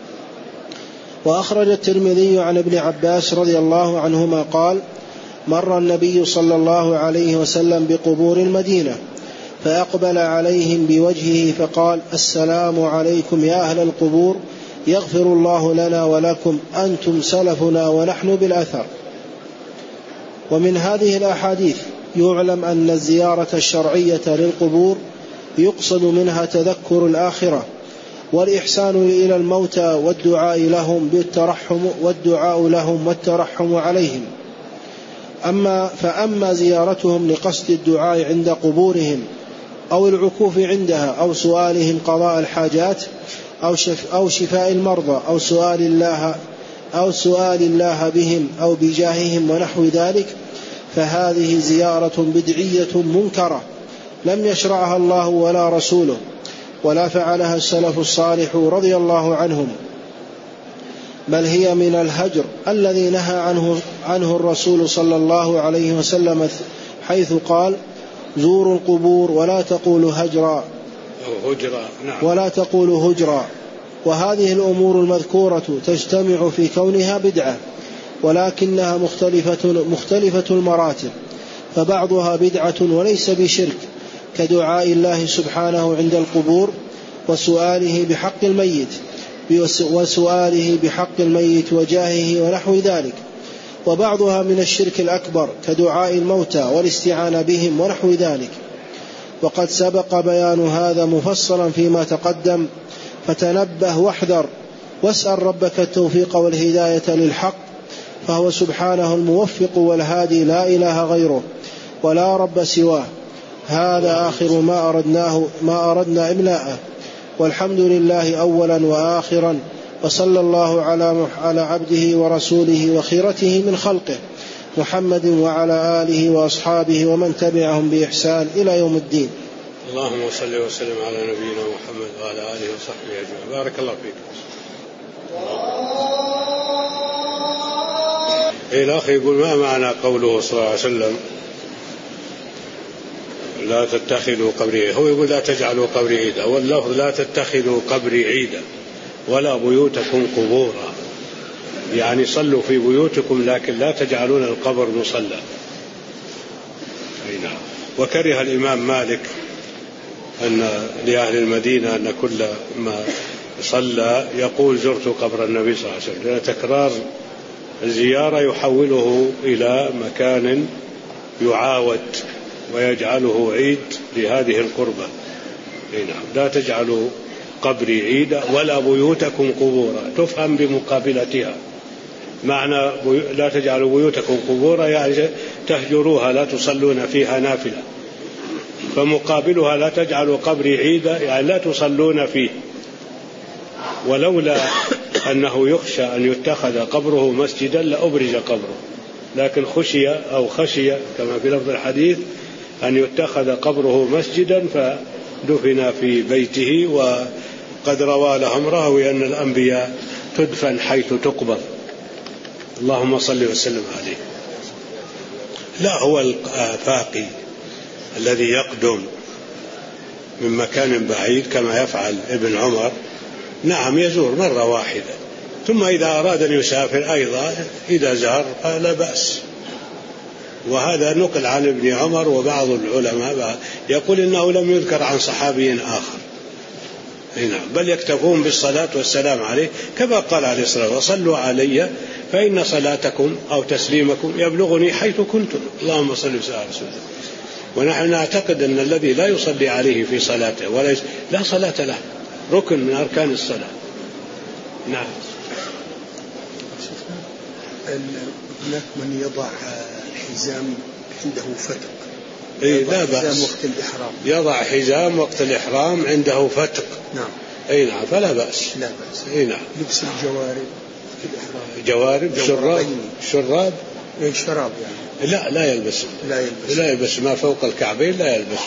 وأخرج الترمذي عن ابن عباس رضي الله عنهما قال: مر النبي صلى الله عليه وسلم بقبور المدينة فأقبل عليهم بوجهه فقال: السلام عليكم يا أهل القبور، يغفر الله لنا ولكم، أنتم سلفنا ونحن بالأثر. ومن هذه الأحاديث يعلم أن الزيارة الشرعية للقبور يقصد منها تذكر الآخرة والإحسان إلى الموتى والدعاء لهم بالترحم والدعاء لهم والترحم عليهم. أما فأما زيارتهم لقصد الدعاء عند قبورهم أو العكوف عندها أو سؤالهم قضاء الحاجات أو, شف أو شفاء المرضى أو سؤال الله أو سؤال الله بهم أو بجاههم ونحو ذلك، فهذه زيارة بدعية منكرة لم يشرعها الله ولا رسوله، ولا فعلها السلف الصالح رضي الله عنهم، بل هي من الهجر الذي نهى عنه, عنه الرسول صلى الله عليه وسلم، حيث قال: زوروا القبور ولا تقولوا هجرا ولا تقولوا هجرا. وهذه الأمور المذكورة تجتمع في كونها بدعة، ولكنها مختلفة, مختلفة المراتب، فبعضها بدعة وليس بشرك، كدعاء الله سبحانه عند القبور وسؤاله بحق الميت وسؤاله بحق الميت وجاهه ونحو ذلك. وبعضها من الشرك الأكبر كدعاء الموتى والاستعانة بهم ونحو ذلك، وقد سبق بيان هذا مفصلا فيما تقدم، فتنبه واحذر واسأل ربك التوفيق والهداية للحق، فهو سبحانه الموفق والهادي لا إله غيره ولا رب سواه. هذا آخر ما أردناه ما أردنا إملاءه، والحمد لله أولا وآخرا، وصلى الله على على عبده ورسوله وخيرته من خلقه محمد وعلى آله وأصحابه ومن تبعهم بإحسان إلى يوم الدين.
اللهم صل وسلم على نبينا محمد وعلى آله وصحبه أجمعين. بارك الله فيك. الأخ يقول: ما معنى قوله صلى الله عليه وسلم لا تتخذوا قبري عيدا؟ هو يقول لا تجعلوا قبري عيدا، واللفظ لا تتخذوا قبري عيدا ولا بيوتكم قبورا، يعني صلوا في بيوتكم لكن لا تجعلون القبر مصلى. وكره الإمام مالك أن لأهل المدينة أن كل ما صلى يقول زرت قبر النبي صلى الله عليه وسلم، لأن تكرار الزيارة يحوله إلى مكان يعاود ويجعله عيد لهذه القربة. لا تجعلوا قبري عيدا ولا بيوتكم قبورا، تفهم بمقابلتها. معنى لا تجعلوا بيوتكم قبورا يعني تهجروها لا تصلون فيها نافلة، فمقابلها لا تجعلوا قبري عيدا يعني لا تصلون فيه. ولولا أنه يخشى أن يتخذ قبره مسجدا لأبرز قبره، لكن خشي أو خشي كما في لفظ الحديث أن يتخذ قبره مسجدا فدفن في بيته. وقد روى لهم راوي أن الأنبياء تدفن حيث تقبر. اللهم صل وسلم عليه. لا، هو الفاقي الذي يقدم من مكان بعيد كما يفعل ابن عمر، نعم يزور مرة واحدة، ثم إذا أراد أن يسافر أيضا إذا زار فلا بأس. وهذا نقل عن ابن عمر، وبعض العلماء يقول إنه لم يذكر عن صحابي آخر، بل يكتفون بالصلاة والسلام عليه كما قال عليه الصلاة والسلام: وصلوا علي فإن صلاتكم أو تسليمكم يبلغني حيث كنتم. اللهم صل وسلم على رسول الله. ونحن نعتقد أن الذي لا يصلي عليه في صلاته ولا يس... لا صلاة له، ركن من أركان الصلاة. نعم.
هناك من يضع الحزام عنده فتق.
إيه لا بأس.
وقت الإحرام.
يضع حزام وقت الإحرام عنده فتق.
نعم.
أي نعم، فلا بأس.
لا بأس.
أي نعم.
لبس الجوارب في الإحرام.
جوارب شراب شراب
أي شراب يعني.
لا لا يلبس.
لا يلبس.
لا يلبس ما فوق الكعبين، لا يلبس.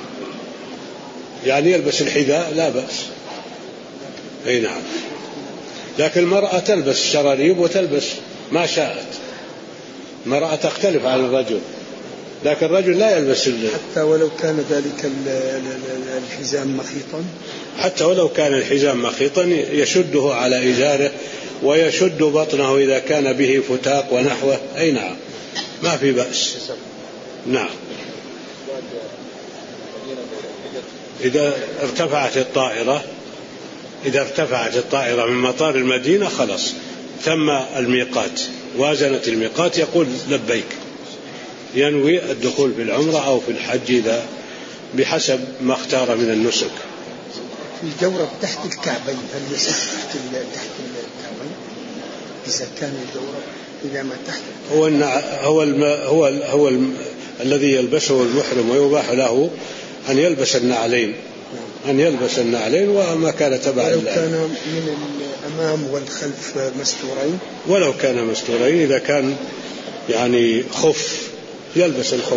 يعني يلبس الحذاء لا بأس. أي نعم. لكن المرأة تلبس الشراريب وتلبس ما شاءت. المرأة تختلف عن الرجل، لكن الرجل لا يلبس ال...
حتى ولو كان ذلك الحزام مخيطا.
حتى ولو كان الحزام مخيطا يشده على إزاره ويشد بطنه إذا كان به فتاق ونحوه. أي نعم، ما في بأس. نعم. إذا ارتفعت الطائرة إذا ارتفعت الطائرة من مطار المدينة خلص تم الميقات، وازنت الميقات، يقول لبيك، ينوي الدخول في العمرة أو في الحج إذا بحسب ما اختار من النسك.
في الجورب تحت الكعبين، هل يصح تحت تحت الكعبين إذا كان الجورب إذا ما تحت؟
هو هو الم هو ال هو ال الذي يلبسه المحرم ويباح له أن يلبس النعلين، أن يلبس النعلين وما كان تبع.
ولو كان من الأمام والخلف مستورين،
ولو كان مستورين، إذا كان يعني خف يلبس الخف،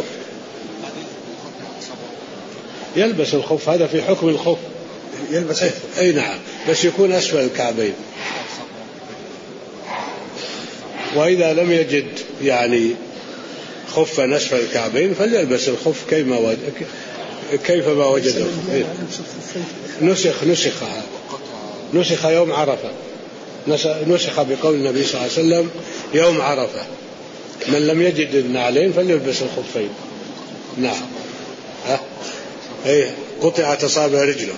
يلبس الخف، هذا في حكم الخف
يلبس الخف.
أي نعم، بس يكون أسفل الكعبين. وإذا لم يجد يعني خفا أسفل الكعبين فليلبس الخف كيما وجد كيفما وجده. نسخ نسخ نسخ يوم عرفة، نسخ بقول النبي صلى الله عليه وسلم يوم عرفة من لم يجد النعلين فليلبس الخفين. نعم. ها ايه قطعت أصابع رجله.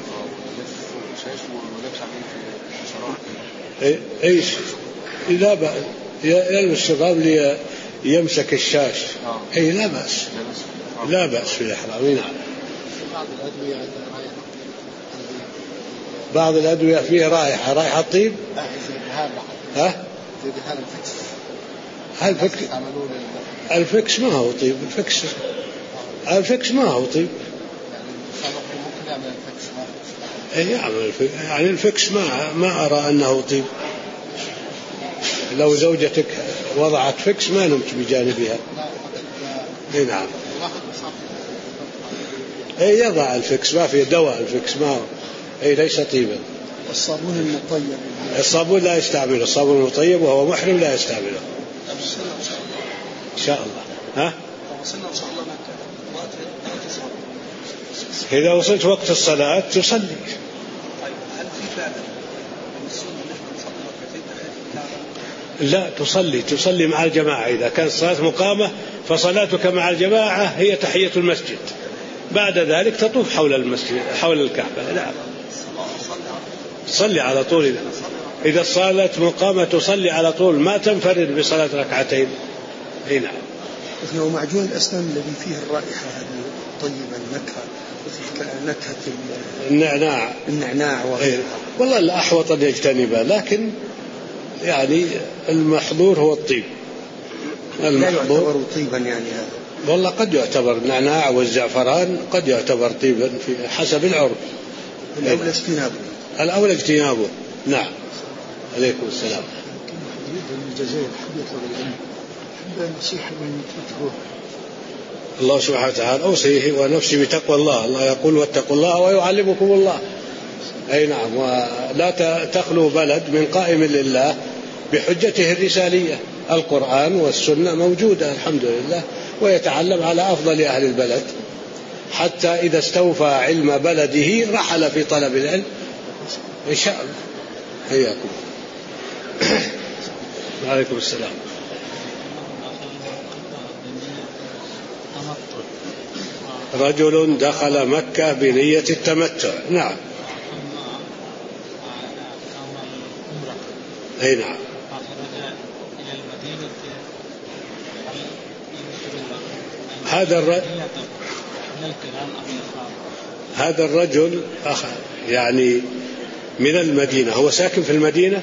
ايه ايش لا بأس يلبس شراب ليمسك الشاش. اي لا بأس، لا بأس في الإحرام. نعم. بعض الأدوية فيه رائحة، رائحة طيب. ها الفكس الفكس ما هو طيب، الفكس الفكس ما هو طيب. يعني الفكس ما ما أرى أنه طيب. لو زوجتك وضعت فكس ما نمت بجانبها. اي نعم. اي يضع الفكس، ما في دواء الفكس، ما هو اي ليس طيبا.
الصابون المطيب،
الصابون لا يستعمله، الصابون المطيب وهو محرم لا يستعمله ان شاء الله. ها إذا وصلت وقت الصلاة تصلي. لا تصلي تصلي مع الجماعة. إذا كانت الصلاة مقامة فصلاتك مع الجماعة هي تحية المسجد، بعد ذلك تطوف حول المسجد حول الكعبة. لا تصلي على طول. إذا إذا الصلاة مقامة تصلي على طول، ما تنفرد بصلاة ركعتين. أي نعم.
إنه معجون الأسنان الذي فيه الرائحة هذه طيبة النكهة، مثل نكهة
النعناع
النعناع وغيرها.
والله الأحوط أن يجتنبه، لكن يعني المحظور هو الطيب.
لا يعتبر طيبا يعني هذا.
والله قد يعتبر النعناع والزعفران قد يعتبر طيبا في حسب العرف.
الأولى اجتنابه.
الأولى اجتنابه. نعم. عليكم السلام. الله سبحانه وتعالى أوصيه ونفسي بتقوى الله. الله يقول واتقوا الله ويعلمكم الله. أي نعم. ولا تخلو بلد من قائم لله بحجته الرسالية. القرآن والسنة موجودة الحمد لله، ويتعلم على أفضل أهل البلد، حتى إذا استوفى علم بلده رحل في طلب العلم إن شاء الله. حياكم. وعليكم السلام. رجل دخل مكة بنية التمتع. نعم. أي نعم. هذا الرجل هذا الرجل أخ يعني من المدينة، هو ساكن في المدينة،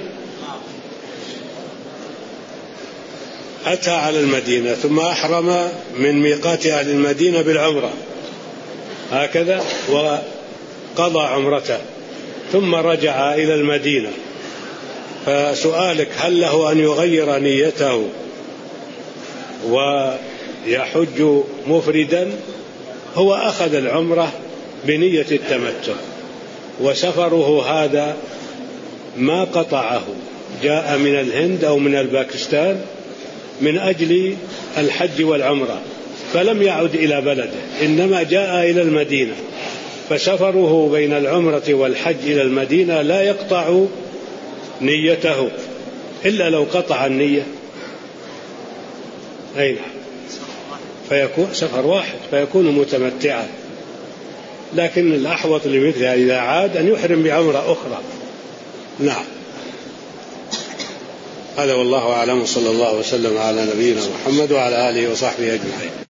أتى على المدينة ثم أحرم من ميقات أهل المدينة بالعمرة هكذا وقضى عمرته ثم رجع إلى المدينة. فسؤالك هل له أن يغير نيته ويحج مفردا؟ هو أخذ العمرة بنية التمتع، وسفره هذا ما قطعه، جاء من الهند أو من الباكستان من أجل الحج والعمرة، فلم يعد إلى بلده، إنما جاء إلى المدينة، فسفره بين العمرة والحج إلى المدينة لا يقطع نيته إلا لو قطع النية. أي نعم. فيكون سفر واحد فيكون متمتعا، لكن الأحوط لمثلها إذا عاد أن يحرم بعمرة أخرى. نعم. هذا والله أعلم، صلى الله وسلم على نبينا محمد وعلى آله وصحبه أجمعين.